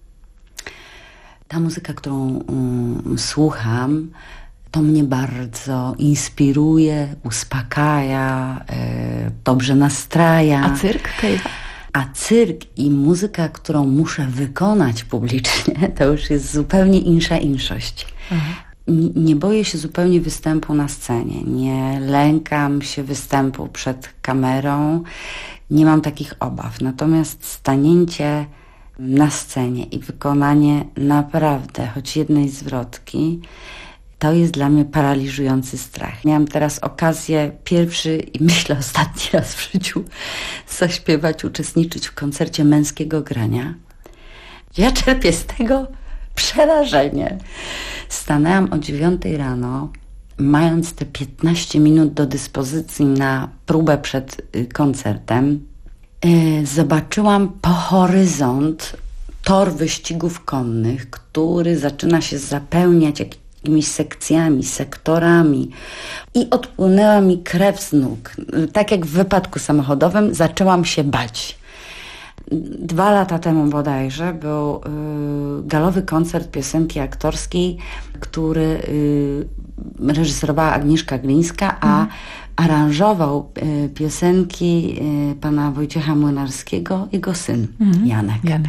Ta muzyka, którą um, słucham, to mnie bardzo inspiruje, uspokaja, e, dobrze nastraja. A cyrk? Cave'a? A cyrk i muzyka, którą muszę wykonać publicznie, to już jest zupełnie insza inszość. Nie, nie boję się zupełnie występu na scenie. Nie lękam się występu przed kamerą. Nie mam takich obaw. Natomiast stanięcie na scenie i wykonanie naprawdę choć jednej zwrotki, to jest dla mnie paraliżujący strach. Miałam teraz okazję pierwszy i myślę ostatni raz w życiu zaśpiewać, uczestniczyć w koncercie męskiego grania. Ja czerpię z tego przerażenie. Stanęłam o dziewiątej rano, mając te piętnaście minut do dyspozycji na próbę przed koncertem. Zobaczyłam po horyzont tor wyścigów konnych, który zaczyna się zapełniać jakimiś sekcjami, sektorami i odpłynęła mi krew z nóg. Tak jak w wypadku samochodowym zaczęłam się bać. Dwa lata temu bodajże był y, galowy koncert piosenki aktorskiej, który y, reżyserowała Agnieszka Glińska, a mm. aranżował y, piosenki y, pana Wojciecha Młynarskiego, jego syn mm. Janek. Janek.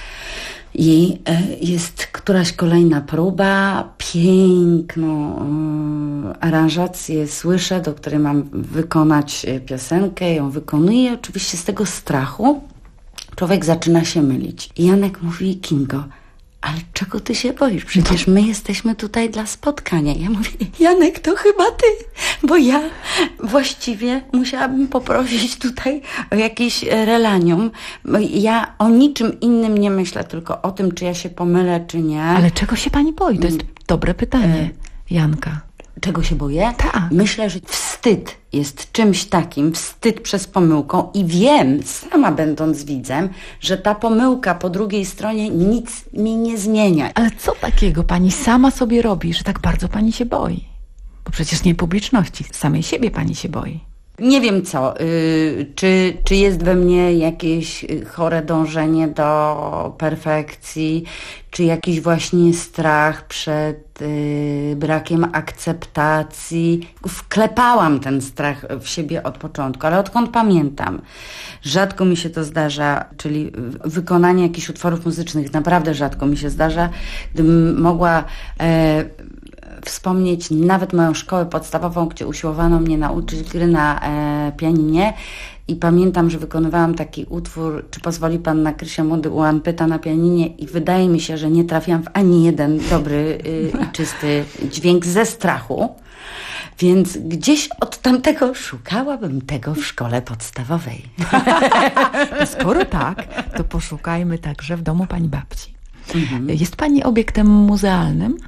I y, jest któraś kolejna próba, piękną y, aranżację słyszę, do której mam wykonać y, piosenkę, ją wykonuję, oczywiście z tego strachu człowiek zaczyna się mylić. I Janek mówi: Kingo, ale czego ty się boisz? Przecież my jesteśmy tutaj dla spotkania. Ja mówię: Janek, to chyba ty, bo ja właściwie musiałabym poprosić tutaj o jakieś relanium. Bo ja o niczym innym nie myślę, tylko o tym, czy ja się pomylę, czy nie. Ale czego się pani boi? To jest dobre pytanie, Janka. Czego się boję? Tak. Myślę, że wstyd jest czymś takim, wstyd przez pomyłką i wiem, sama będąc widzem, że ta pomyłka po drugiej stronie nic mi nie zmienia. Ale co takiego pani sama sobie robi, że tak bardzo pani się boi? Bo przecież nie publiczności, samej siebie pani się boi. Nie wiem co, y, czy, czy jest we mnie jakieś chore dążenie do perfekcji, czy jakiś właśnie strach przed y, brakiem akceptacji. Wklepałam ten strach w siebie od początku, ale odkąd pamiętam, rzadko mi się to zdarza, czyli wykonanie jakichś utworów muzycznych, naprawdę rzadko mi się zdarza. Gdybym mogła e, wspomnieć nawet moją szkołę podstawową, gdzie usiłowano mnie nauczyć gry na e, pianinie i pamiętam, że wykonywałam taki utwór, czy pozwoli pan na Krysia Młody Ułan pyta na pianinie i wydaje mi się, że nie trafiłam w ani jeden dobry y, i czysty dźwięk ze strachu. Więc gdzieś od tamtego szukałabym tego w szkole podstawowej. Skoro tak, to poszukajmy także w domu pani babci. Mhm. Jest pani obiektem muzealnym?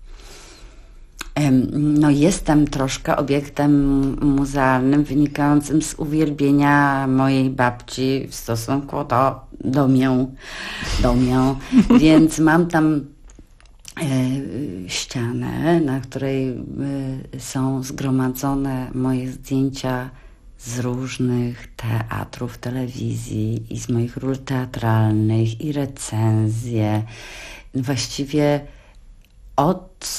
No jestem troszkę obiektem muzealnym wynikającym z uwielbienia mojej babci w stosunku do, do mnie, do mnie. Więc mam tam e, ścianę, na której e, są zgromadzone moje zdjęcia z różnych teatrów, telewizji i z moich ról teatralnych i recenzje. Właściwie od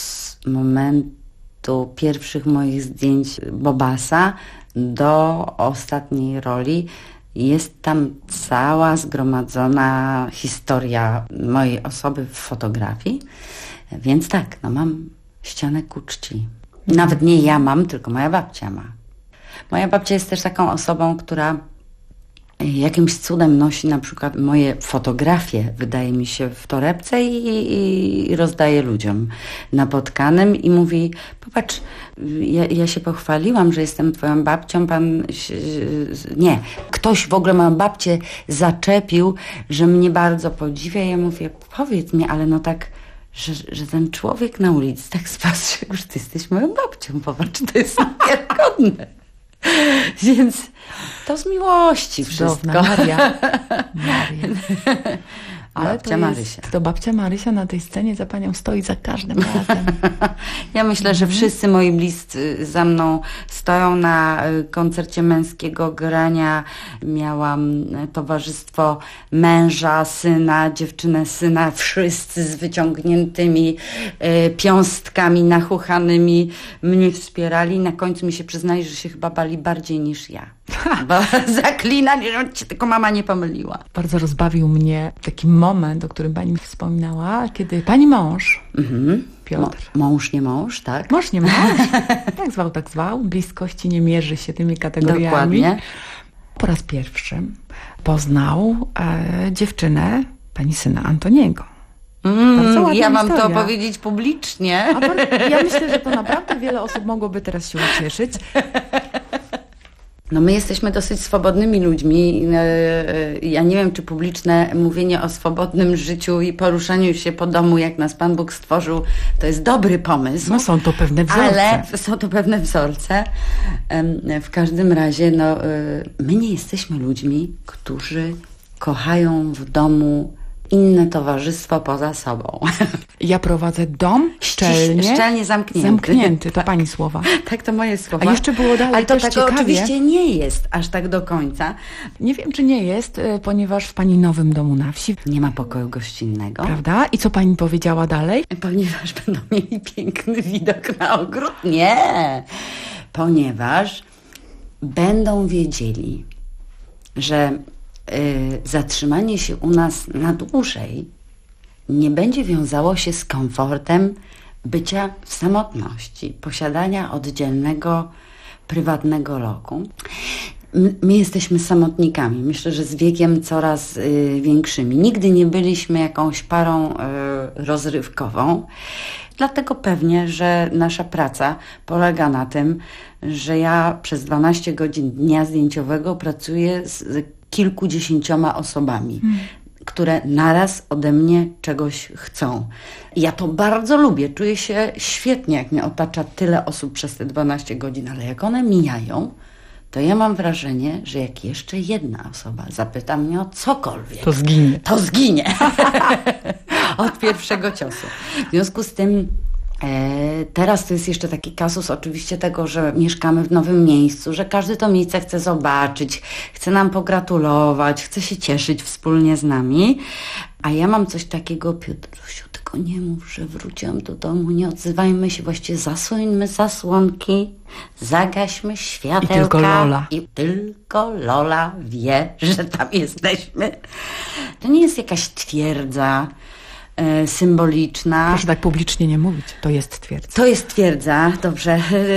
momentu pierwszych moich zdjęć Bobasa do ostatniej roli jest tam cała zgromadzona historia mojej osoby w fotografii. Więc tak, no mam ścianę ku czci. Nawet nie ja mam, tylko moja babcia ma. Moja babcia jest też taką osobą, która jakimś cudem nosi na przykład moje fotografie, wydaje mi się, w torebce i, i, i rozdaje ludziom napotkanym i mówi, popatrz, ja, ja się pochwaliłam, że jestem twoją babcią, pan... Nie, ktoś w ogóle moją babcię zaczepił, że mnie bardzo podziwia. Ja mówię, powiedz mi, ale no tak, że, że ten człowiek na ulicy tak spostrzegł, że ty jesteś moją babcią, popatrz, to jest niewiarygodne. Więc to z miłości wszystko. Maria. Maria. Ale babcia to Marysia. Jest, to babcia Marysia na tej scenie za panią stoi za każdym razem. Ja myślę, że wszyscy moi bliscy za mną stoją. Na koncercie męskiego grania miałam towarzystwo męża, syna, dziewczynę, syna, wszyscy z wyciągniętymi y, piąstkami nachuchanymi mnie wspierali. Na końcu mi się przyznali, że się chyba bali bardziej niż ja. Bo zaklinali, że cię tylko mama nie pomyliła. Bardzo rozbawił mnie taki moment, o którym pani wspominała, kiedy pani mąż, mhm. Piotr. Mo- mąż, nie mąż, tak? Mąż, nie mąż. Jak zwał, tak zwał. Bliskości nie mierzy się tymi kategoriami. Dokładnie. Po raz pierwszy poznał e, dziewczynę pani syna Antoniego. Mm, ja mam historia. To powiedzieć publicznie. A bardzo, ja myślę, że to naprawdę wiele osób mogłoby teraz się ucieszyć. No my jesteśmy dosyć swobodnymi ludźmi. Ja nie wiem, czy publiczne mówienie o swobodnym życiu i poruszaniu się po domu, jak nas Pan Bóg stworzył, to jest dobry pomysł. No są to pewne wzorce. Ale są to pewne wzorce. W każdym razie, no, my nie jesteśmy ludźmi, którzy kochają w domu inne towarzystwo poza sobą. Ja prowadzę dom szczelnie, szczelnie zamknięty. zamknięty. To pani słowa. Tak, to moje słowa. A jeszcze było dalej. Ale to też tak ciekawie. Oczywiście nie jest aż tak do końca. Nie wiem, czy nie jest, ponieważ w pani nowym domu na wsi nie ma pokoju gościnnego. Prawda? I co pani powiedziała dalej? Ponieważ będą mieli piękny widok na ogród. Nie! Ponieważ będą wiedzieli, że y, zatrzymanie się u nas na dłużej nie będzie wiązało się z komfortem bycia w samotności, posiadania oddzielnego, prywatnego lokum. My, my jesteśmy samotnikami. Myślę, że z wiekiem coraz y, większymi. Nigdy nie byliśmy jakąś parą y, rozrywkową. Dlatego pewnie, że nasza praca polega na tym, że ja przez dwanaście godzin dnia zdjęciowego pracuję z kilkudziesięcioma osobami, hmm. które naraz ode mnie czegoś chcą. Ja to bardzo lubię. Czuję się świetnie, jak mnie otacza tyle osób przez te dwanaście godzin, ale jak one mijają, to ja mam wrażenie, że jak jeszcze jedna osoba zapyta mnie o cokolwiek, to zginie. To zginie. Od pierwszego ciosu. W związku z tym E, teraz to jest jeszcze taki kasus oczywiście tego, że mieszkamy w nowym miejscu, że każdy to miejsce chce zobaczyć, chce nam pogratulować, chce się cieszyć wspólnie z nami. A ja mam coś takiego, Piotrusiu, tylko nie mów, że wróciłam do domu, nie odzywajmy się, właściwie zasłońmy zasłonki, zagaśmy światełka. I tylko Lola. I tylko Lola wie, że tam jesteśmy. To nie jest jakaś twierdza e, symboliczna. Proszę tak publicznie nie mówić, to jest twierdza. To jest twierdza, dobrze,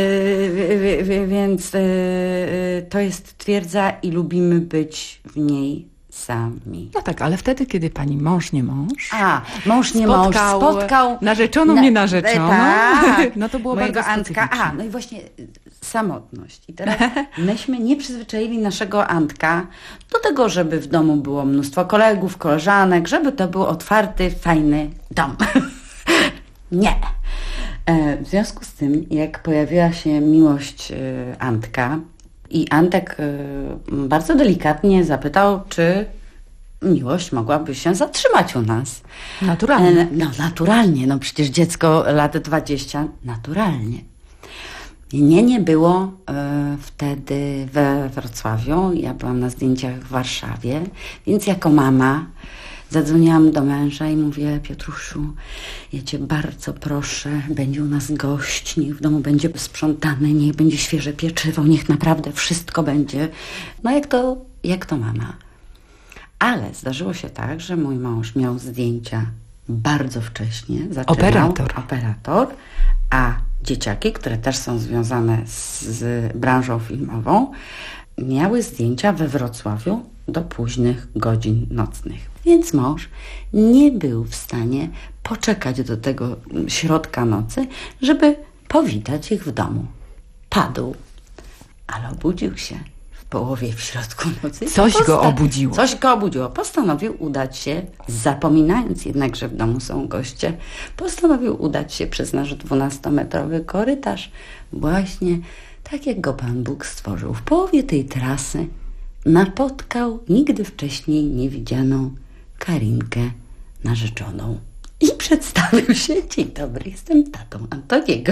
więc to jest twierdza i lubimy być w niej sami. No tak, ale wtedy, kiedy pani mąż nie mąż. A, mąż nie spotkał mąż spotkał narzeczoną na, nie narzeczoną. Tak, no to było mojego bardzo Antka. A, no i właśnie samotność. I teraz myśmy nie przyzwyczaili naszego Antka do tego, żeby w domu było mnóstwo kolegów, koleżanek, żeby to był otwarty, fajny dom. Nie. W związku z tym, jak pojawiła się miłość Antka, i Antek y, bardzo delikatnie zapytał, czy miłość mogłaby się zatrzymać u nas. Naturalnie. E, no naturalnie, no przecież dziecko lat dwadzieścia, naturalnie. Nie, nie było y, wtedy we Wrocławiu, ja byłam na zdjęciach w Warszawie, więc jako mama zadzwoniłam do męża i mówię: Piotrusiu, ja cię bardzo proszę, będzie u nas gość, niech w domu będzie sprzątane, niech będzie świeże pieczywo, niech naprawdę wszystko będzie. No jak to, jak to mama. Ale zdarzyło się tak, że mój mąż miał zdjęcia bardzo wcześnie. Zaczynał, operator. Operator, a dzieciaki, które też są związane z, z branżą filmową, miały zdjęcia we Wrocławiu do późnych godzin nocnych. Więc mąż nie był w stanie poczekać do tego środka nocy, żeby powitać ich w domu. Padł, ale obudził się w połowie w środku nocy. Coś Posta- go obudziło. Coś go obudziło. Postanowił udać się, zapominając jednak, że w domu są goście, postanowił udać się przez nasz dwunastometrowy korytarz. Właśnie tak, jak go Pan Bóg stworzył. W połowie tej trasy napotkał nigdy wcześniej niewidzianą Karinkę narzeczoną. I przedstawił się: dzień dobry, jestem tatą Antoniego.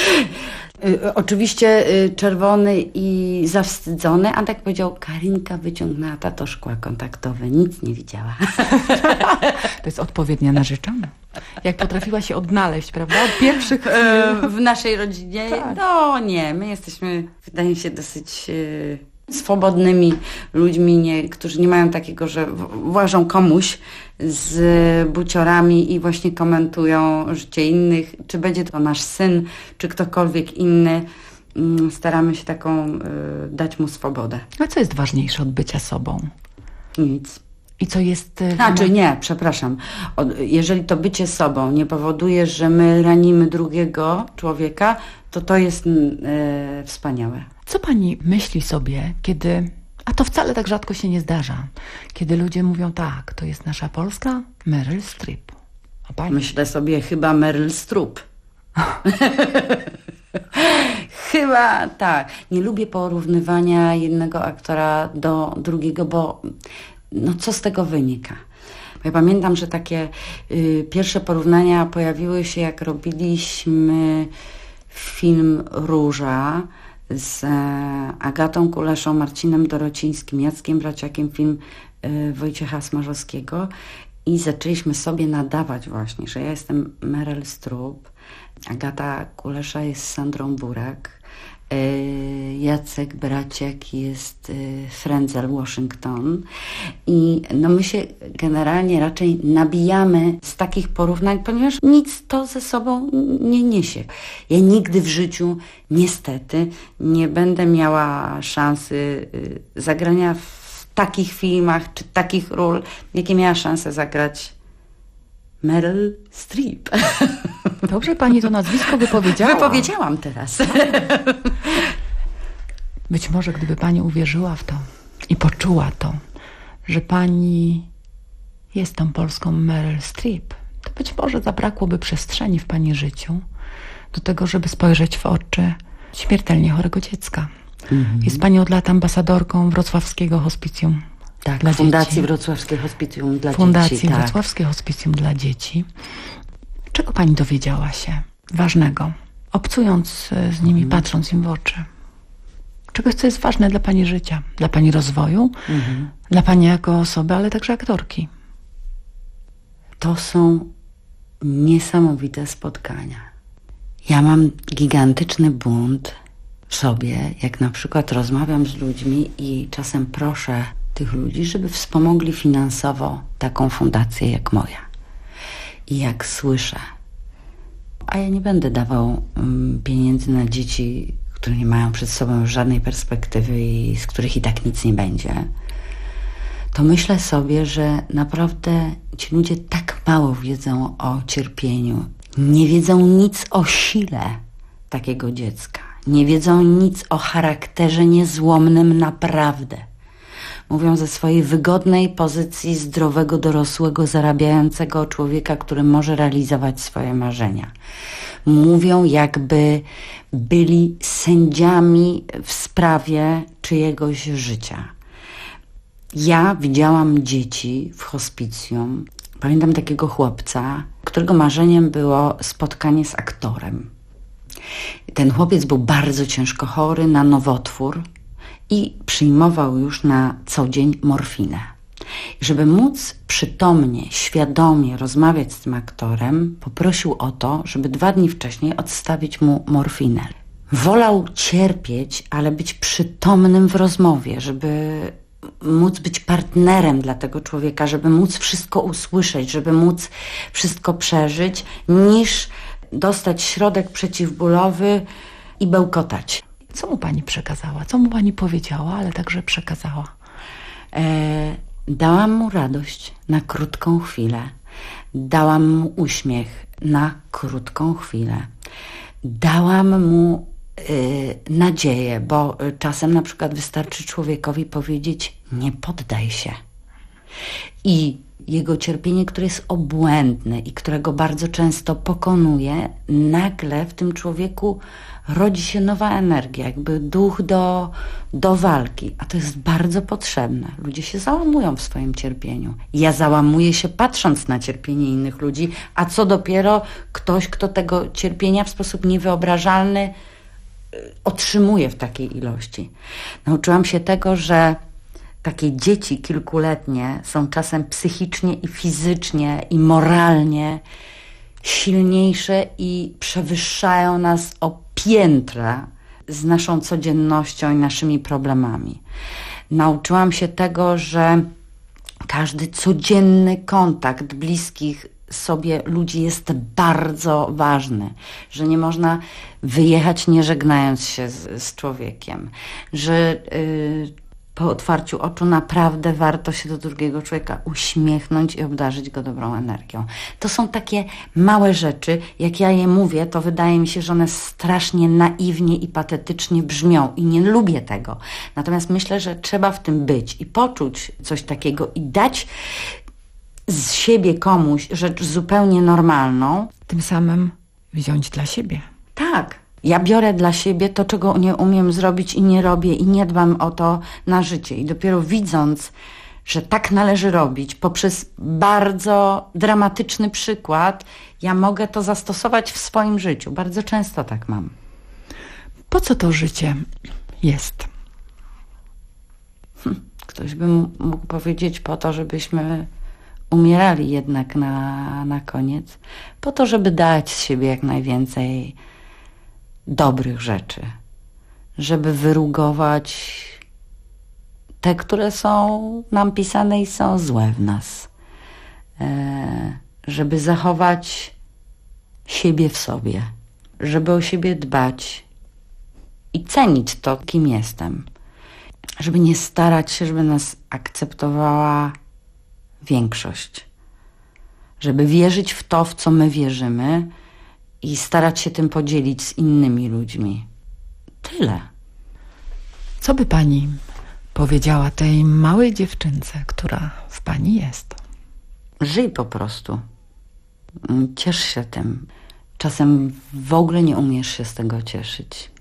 Y, oczywiście y, czerwony i zawstydzony. Antek powiedział: Karinka wyciągnęła tato szkła kontaktowe, nic nie widziała. To jest odpowiednia narzeczona. Jak potrafiła się odnaleźć, prawda? Od pierwszych chwil. W naszej rodzinie, tak. No nie, my jesteśmy, wydaje mi się, dosyć y, swobodnymi ludźmi, nie, którzy nie mają takiego, że włażą komuś z buciorami i właśnie komentują życie innych, czy będzie to nasz syn, czy ktokolwiek inny. Staramy się taką y, dać mu swobodę. A co jest ważniejsze od bycia sobą? Nic. I co jest... Y, znaczy chyba... nie, przepraszam. O, jeżeli to bycie sobą nie powoduje, że my ranimy drugiego człowieka, to to jest y, wspaniałe. Co pani myśli sobie, kiedy... A to wcale tak rzadko się nie zdarza. Kiedy ludzie mówią: tak, to jest nasza Polska Meryl Streep. A pani? Myślę sobie: chyba Meryl Streep. Chyba tak. Nie lubię porównywania jednego aktora do drugiego, bo no co z tego wynika? Ja pamiętam, że takie y, pierwsze porównania pojawiły się, jak robiliśmy film Róża z Agatą Kuleszą, Marcinem Dorocińskim, Jackiem Braciakiem, film y, Wojciecha Smarzowskiego, i zaczęliśmy sobie nadawać właśnie, że ja jestem Meryl Streep, Agata Kulesza jest Sandrą Burak, y, Jacek Braciak jest y, Frenzel Washington, i no my się generalnie raczej nabijamy z takich porównań, ponieważ nic to ze sobą nie niesie. Ja nigdy w życiu niestety nie będę miała szansy y, zagrania w takich filmach czy takich ról, jakie miała szansę zagrać Meryl Streep. Dobrze pani to nazwisko wypowiedziała. Wypowiedziałam teraz. Być może gdyby pani uwierzyła w to i poczuła to, że pani jest tą polską Meryl Streep, to być może zabrakłoby przestrzeni w pani życiu do tego, żeby spojrzeć w oczy śmiertelnie chorego dziecka. Mhm. Jest pani od lat ambasadorką Wrocławskiego Hospicjum tak, dla Fundacji dzieci. Wrocławskie Hospicjum dla Fundacji dzieci. Wrocławskie tak. Hospicjum dla dzieci. Czego pani dowiedziała się? ważnego, obcując z nimi, mhm. patrząc im w oczy? Czegoś, co jest ważne dla pani życia, dla pani rozwoju, mhm. dla pani jako osoby, ale także aktorki. To są niesamowite spotkania. Ja mam gigantyczny bunt w sobie, jak na przykład rozmawiam z ludźmi i czasem proszę tych ludzi, żeby wspomogli finansowo taką fundację jak moja. I jak słyszę, a ja nie będę dawał um, pieniędzy na dzieci, które nie mają przed sobą już żadnej perspektywy i z których i tak nic nie będzie, to myślę sobie, że naprawdę ci ludzie tak mało wiedzą o cierpieniu. Nie wiedzą nic o sile takiego dziecka. Nie wiedzą nic o charakterze niezłomnym naprawdę. Mówią ze swojej wygodnej pozycji zdrowego, dorosłego, zarabiającego człowieka, który może realizować swoje marzenia. Mówią, jakby byli sędziami w sprawie czyjegoś życia. Ja widziałam dzieci w hospicjum. Pamiętam takiego chłopca, którego marzeniem było spotkanie z aktorem. Ten chłopiec był bardzo ciężko chory na nowotwór i przyjmował już na co dzień morfinę. Żeby móc przytomnie, świadomie rozmawiać z tym aktorem, poprosił o to, żeby dwa dni wcześniej odstawić mu morfinę. Wolał cierpieć, ale być przytomnym w rozmowie, żeby móc być partnerem dla tego człowieka, żeby móc wszystko usłyszeć, żeby móc wszystko przeżyć, niż dostać środek przeciwbólowy i bełkotać. Co mu pani przekazała? Co mu pani powiedziała, ale także przekazała? E, dałam mu radość na krótką chwilę. Dałam mu uśmiech na krótką chwilę. Dałam mu y, nadzieję, bo czasem na przykład wystarczy człowiekowi powiedzieć: nie poddaj się. I jego cierpienie, które jest obłędne i którego bardzo często pokonuje, nagle w tym człowieku rodzi się nowa energia, jakby duch do, do walki. A to jest bardzo potrzebne. Ludzie się załamują w swoim cierpieniu. Ja załamuję się patrząc na cierpienie innych ludzi, a co dopiero ktoś, kto tego cierpienia w sposób niewyobrażalny otrzymuje w takiej ilości. Nauczyłam się tego, że takie dzieci kilkuletnie są czasem psychicznie i fizycznie i moralnie silniejsze i przewyższają nas o piętra z naszą codziennością i naszymi problemami. Nauczyłam się tego, że każdy codzienny kontakt bliskich sobie ludzi jest bardzo ważny, że nie można wyjechać nie żegnając się z, z człowiekiem, że yy, po otwarciu oczu naprawdę warto się do drugiego człowieka uśmiechnąć i obdarzyć go dobrą energią. To są takie małe rzeczy, jak ja je mówię, to wydaje mi się, że one strasznie naiwnie i patetycznie brzmią i nie lubię tego. Natomiast myślę, że trzeba w tym być i poczuć coś takiego i dać z siebie komuś rzecz zupełnie normalną. Tym samym wziąć dla siebie. Tak. Ja biorę dla siebie to, czego nie umiem zrobić i nie robię i nie dbam o to na życie. I dopiero widząc, że tak należy robić, poprzez bardzo dramatyczny przykład, ja mogę to zastosować w swoim życiu. Bardzo często tak mam. Po co to życie jest? Hm, ktoś by mógł powiedzieć po to, żebyśmy umierali jednak na, na koniec. Po to, żeby dać z siebie jak najwięcej dobrych rzeczy, żeby wyrugować te, które są nam pisane i są złe w nas, e, żeby zachować siebie w sobie, żeby o siebie dbać i cenić to, kim jestem, żeby nie starać się, żeby nas akceptowała większość, żeby wierzyć w to, w co my wierzymy, i starać się tym podzielić z innymi ludźmi. Tyle. Co by pani powiedziała tej małej dziewczynce, która w pani jest? Żyj po prostu. Ciesz się tym. Czasem w ogóle nie umiesz się z tego cieszyć.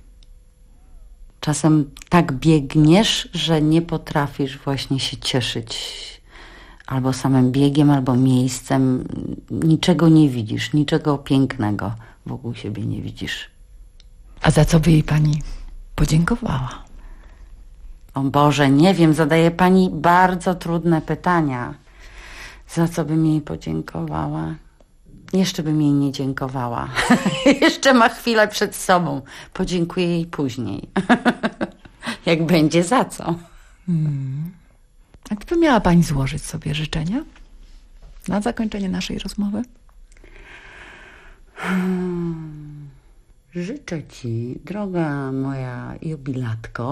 Czasem tak biegniesz, że nie potrafisz właśnie się cieszyć albo samym biegiem, albo miejscem. Niczego nie widzisz, niczego pięknego wokół siebie nie widzisz. A za co by jej pani podziękowała? O Boże, nie wiem, zadaje pani bardzo trudne pytania. Za co bym jej podziękowała? Jeszcze bym jej nie dziękowała. Jeszcze ma chwilę przed sobą. Podziękuję jej później. Jak będzie za co. Hmm. A gdyby miała pani złożyć sobie życzenia na zakończenie naszej rozmowy? Hmm. Życzę ci, droga moja jubilatko,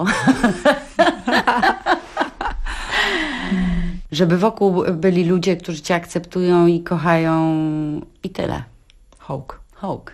żeby wokół byli ludzie, którzy cię akceptują i kochają i tyle. Hołk. Hołk.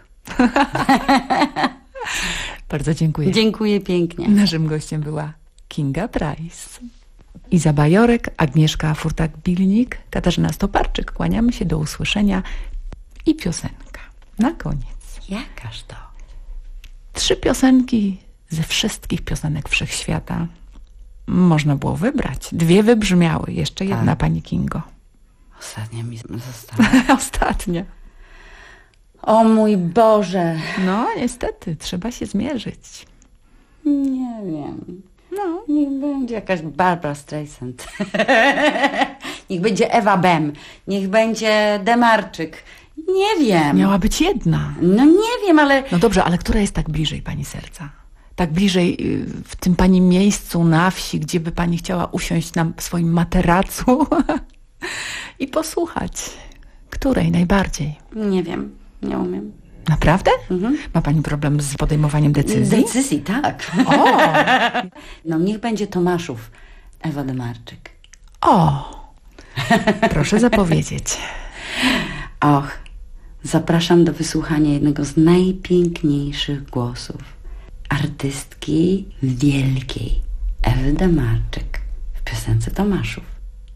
Bardzo dziękuję. Dziękuję pięknie. Naszym gościem była Kinga Price. Iza Bajorek, Agnieszka Furtak-Bilnik, Katarzyna Stoparczyk. Kłaniamy się, do usłyszenia i piosenka. Na koniec. Jakaż to? Trzy piosenki ze wszystkich piosenek wszechświata. Można było wybrać. Dwie wybrzmiały. Jeszcze jedna, tak. Pani Kingo. Ostatnia mi została. Ostatnia. O mój Boże. No, niestety. Trzeba się zmierzyć. Nie wiem. No, niech będzie jakaś Barbara Streisand. Niech będzie Ewa Bem. Niech będzie Demarczyk. Nie wiem. Miała być jedna. No nie wiem, ale... No dobrze, ale która jest tak bliżej pani serca? Tak bliżej w tym pani miejscu na wsi, gdzie by pani chciała usiąść na swoim materacu i posłuchać. Której najbardziej? Nie wiem, nie umiem. Naprawdę? Mhm. Ma pani problem z podejmowaniem decyzji? Decyzji, tak. O! No niech będzie Tomaszów, Ewa Demarczyk. O! Proszę zapowiedzieć. Och, zapraszam do wysłuchania jednego z najpiękniejszych głosów. Artystki wielkiej, Ewy Demarczyk w piosence Tomaszów.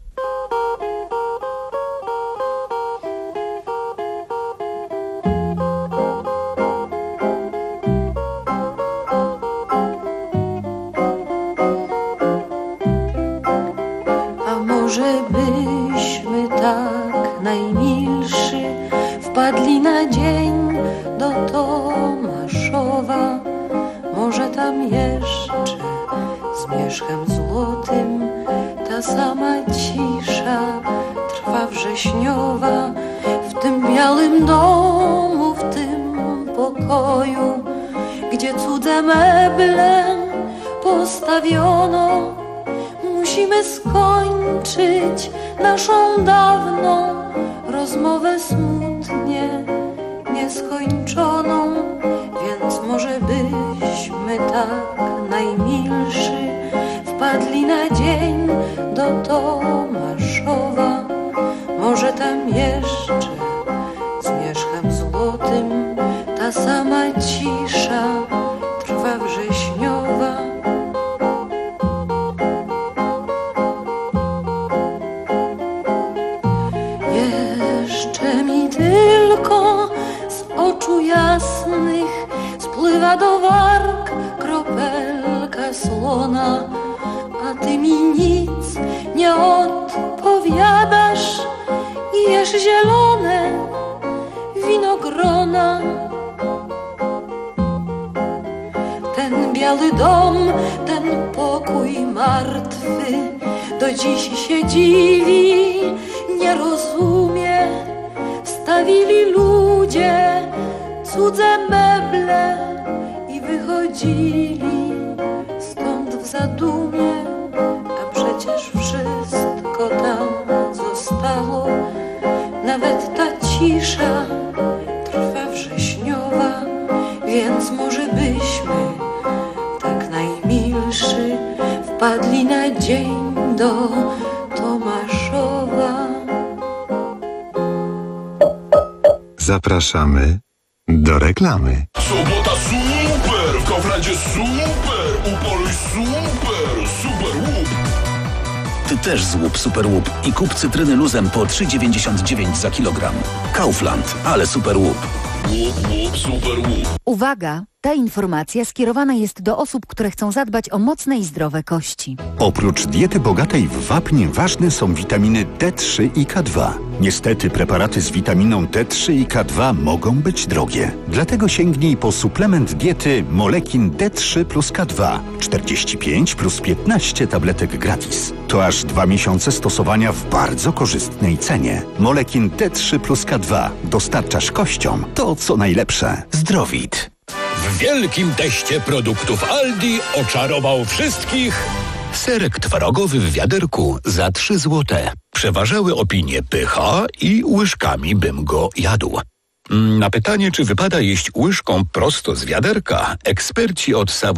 A może byśmy tak najmilszy wpadli na dzień do Tomaszowa, może tam jeszcze z mieszkiem złotym ta sama cisza trwa wrześniowa, w tym białym domu, w tym pokoju, gdzie cudze meble postawiono. Musimy skończyć naszą dawną rozmowę smutnie nieskończoną, więc może byśmy tak najmilszy wpadli na dzień do Tomaszowa, może tam jeszcze z mieszkiem złotym ta sama cisza trwa wrześniowa. Jeszcze mi tylko z oczu jasnych spływa do warg kropelka słona, a ty mi nic nie odpowiadasz i jesz zielone winogrona. Ten biały dom, ten pokój martwy do dziś się dziwi, nie rozumie. Wstawili ludzie cudze meble i wychodzili stąd w zadumie, a przecież wszystko tam zostało. Nawet ta cisza trwa wrześniowa, więc może byśmy tak najmilszy wpadli na dzień do Tomaszowa. Zapraszamy do reklamy. Sobota super! W Kauflandzie super! Upaluj super! Super łup! Ty też złup super łup i kup cytryny luzem po trzy dziewięćdziesiąt dziewięć za kilogram. Kaufland, ale super łup. Łup, łup, super łup. Uwaga! Ta informacja skierowana jest do osób, które chcą zadbać o mocne i zdrowe kości. Oprócz diety bogatej w wapń ważne są witaminy D trzy i K dwa. Niestety preparaty z witaminą D trzy i K dwa mogą być drogie. Dlatego sięgnij po suplement diety Molekin D trzy plus K dwa. czterdzieści pięć plus piętnaście tabletek gratis. To aż dwa miesiące stosowania w bardzo korzystnej cenie. Molekin D trzy plus K dwa. Dostarczasz kościom to, co najlepsze. Zdrowit. W wielkim teście produktów Aldi oczarował wszystkich serek twarogowy w wiaderku za trzy złote. Przeważały opinie pycha i łyżkami bym go jadł. Na pytanie, czy wypada jeść łyżką prosto z wiaderka, eksperci od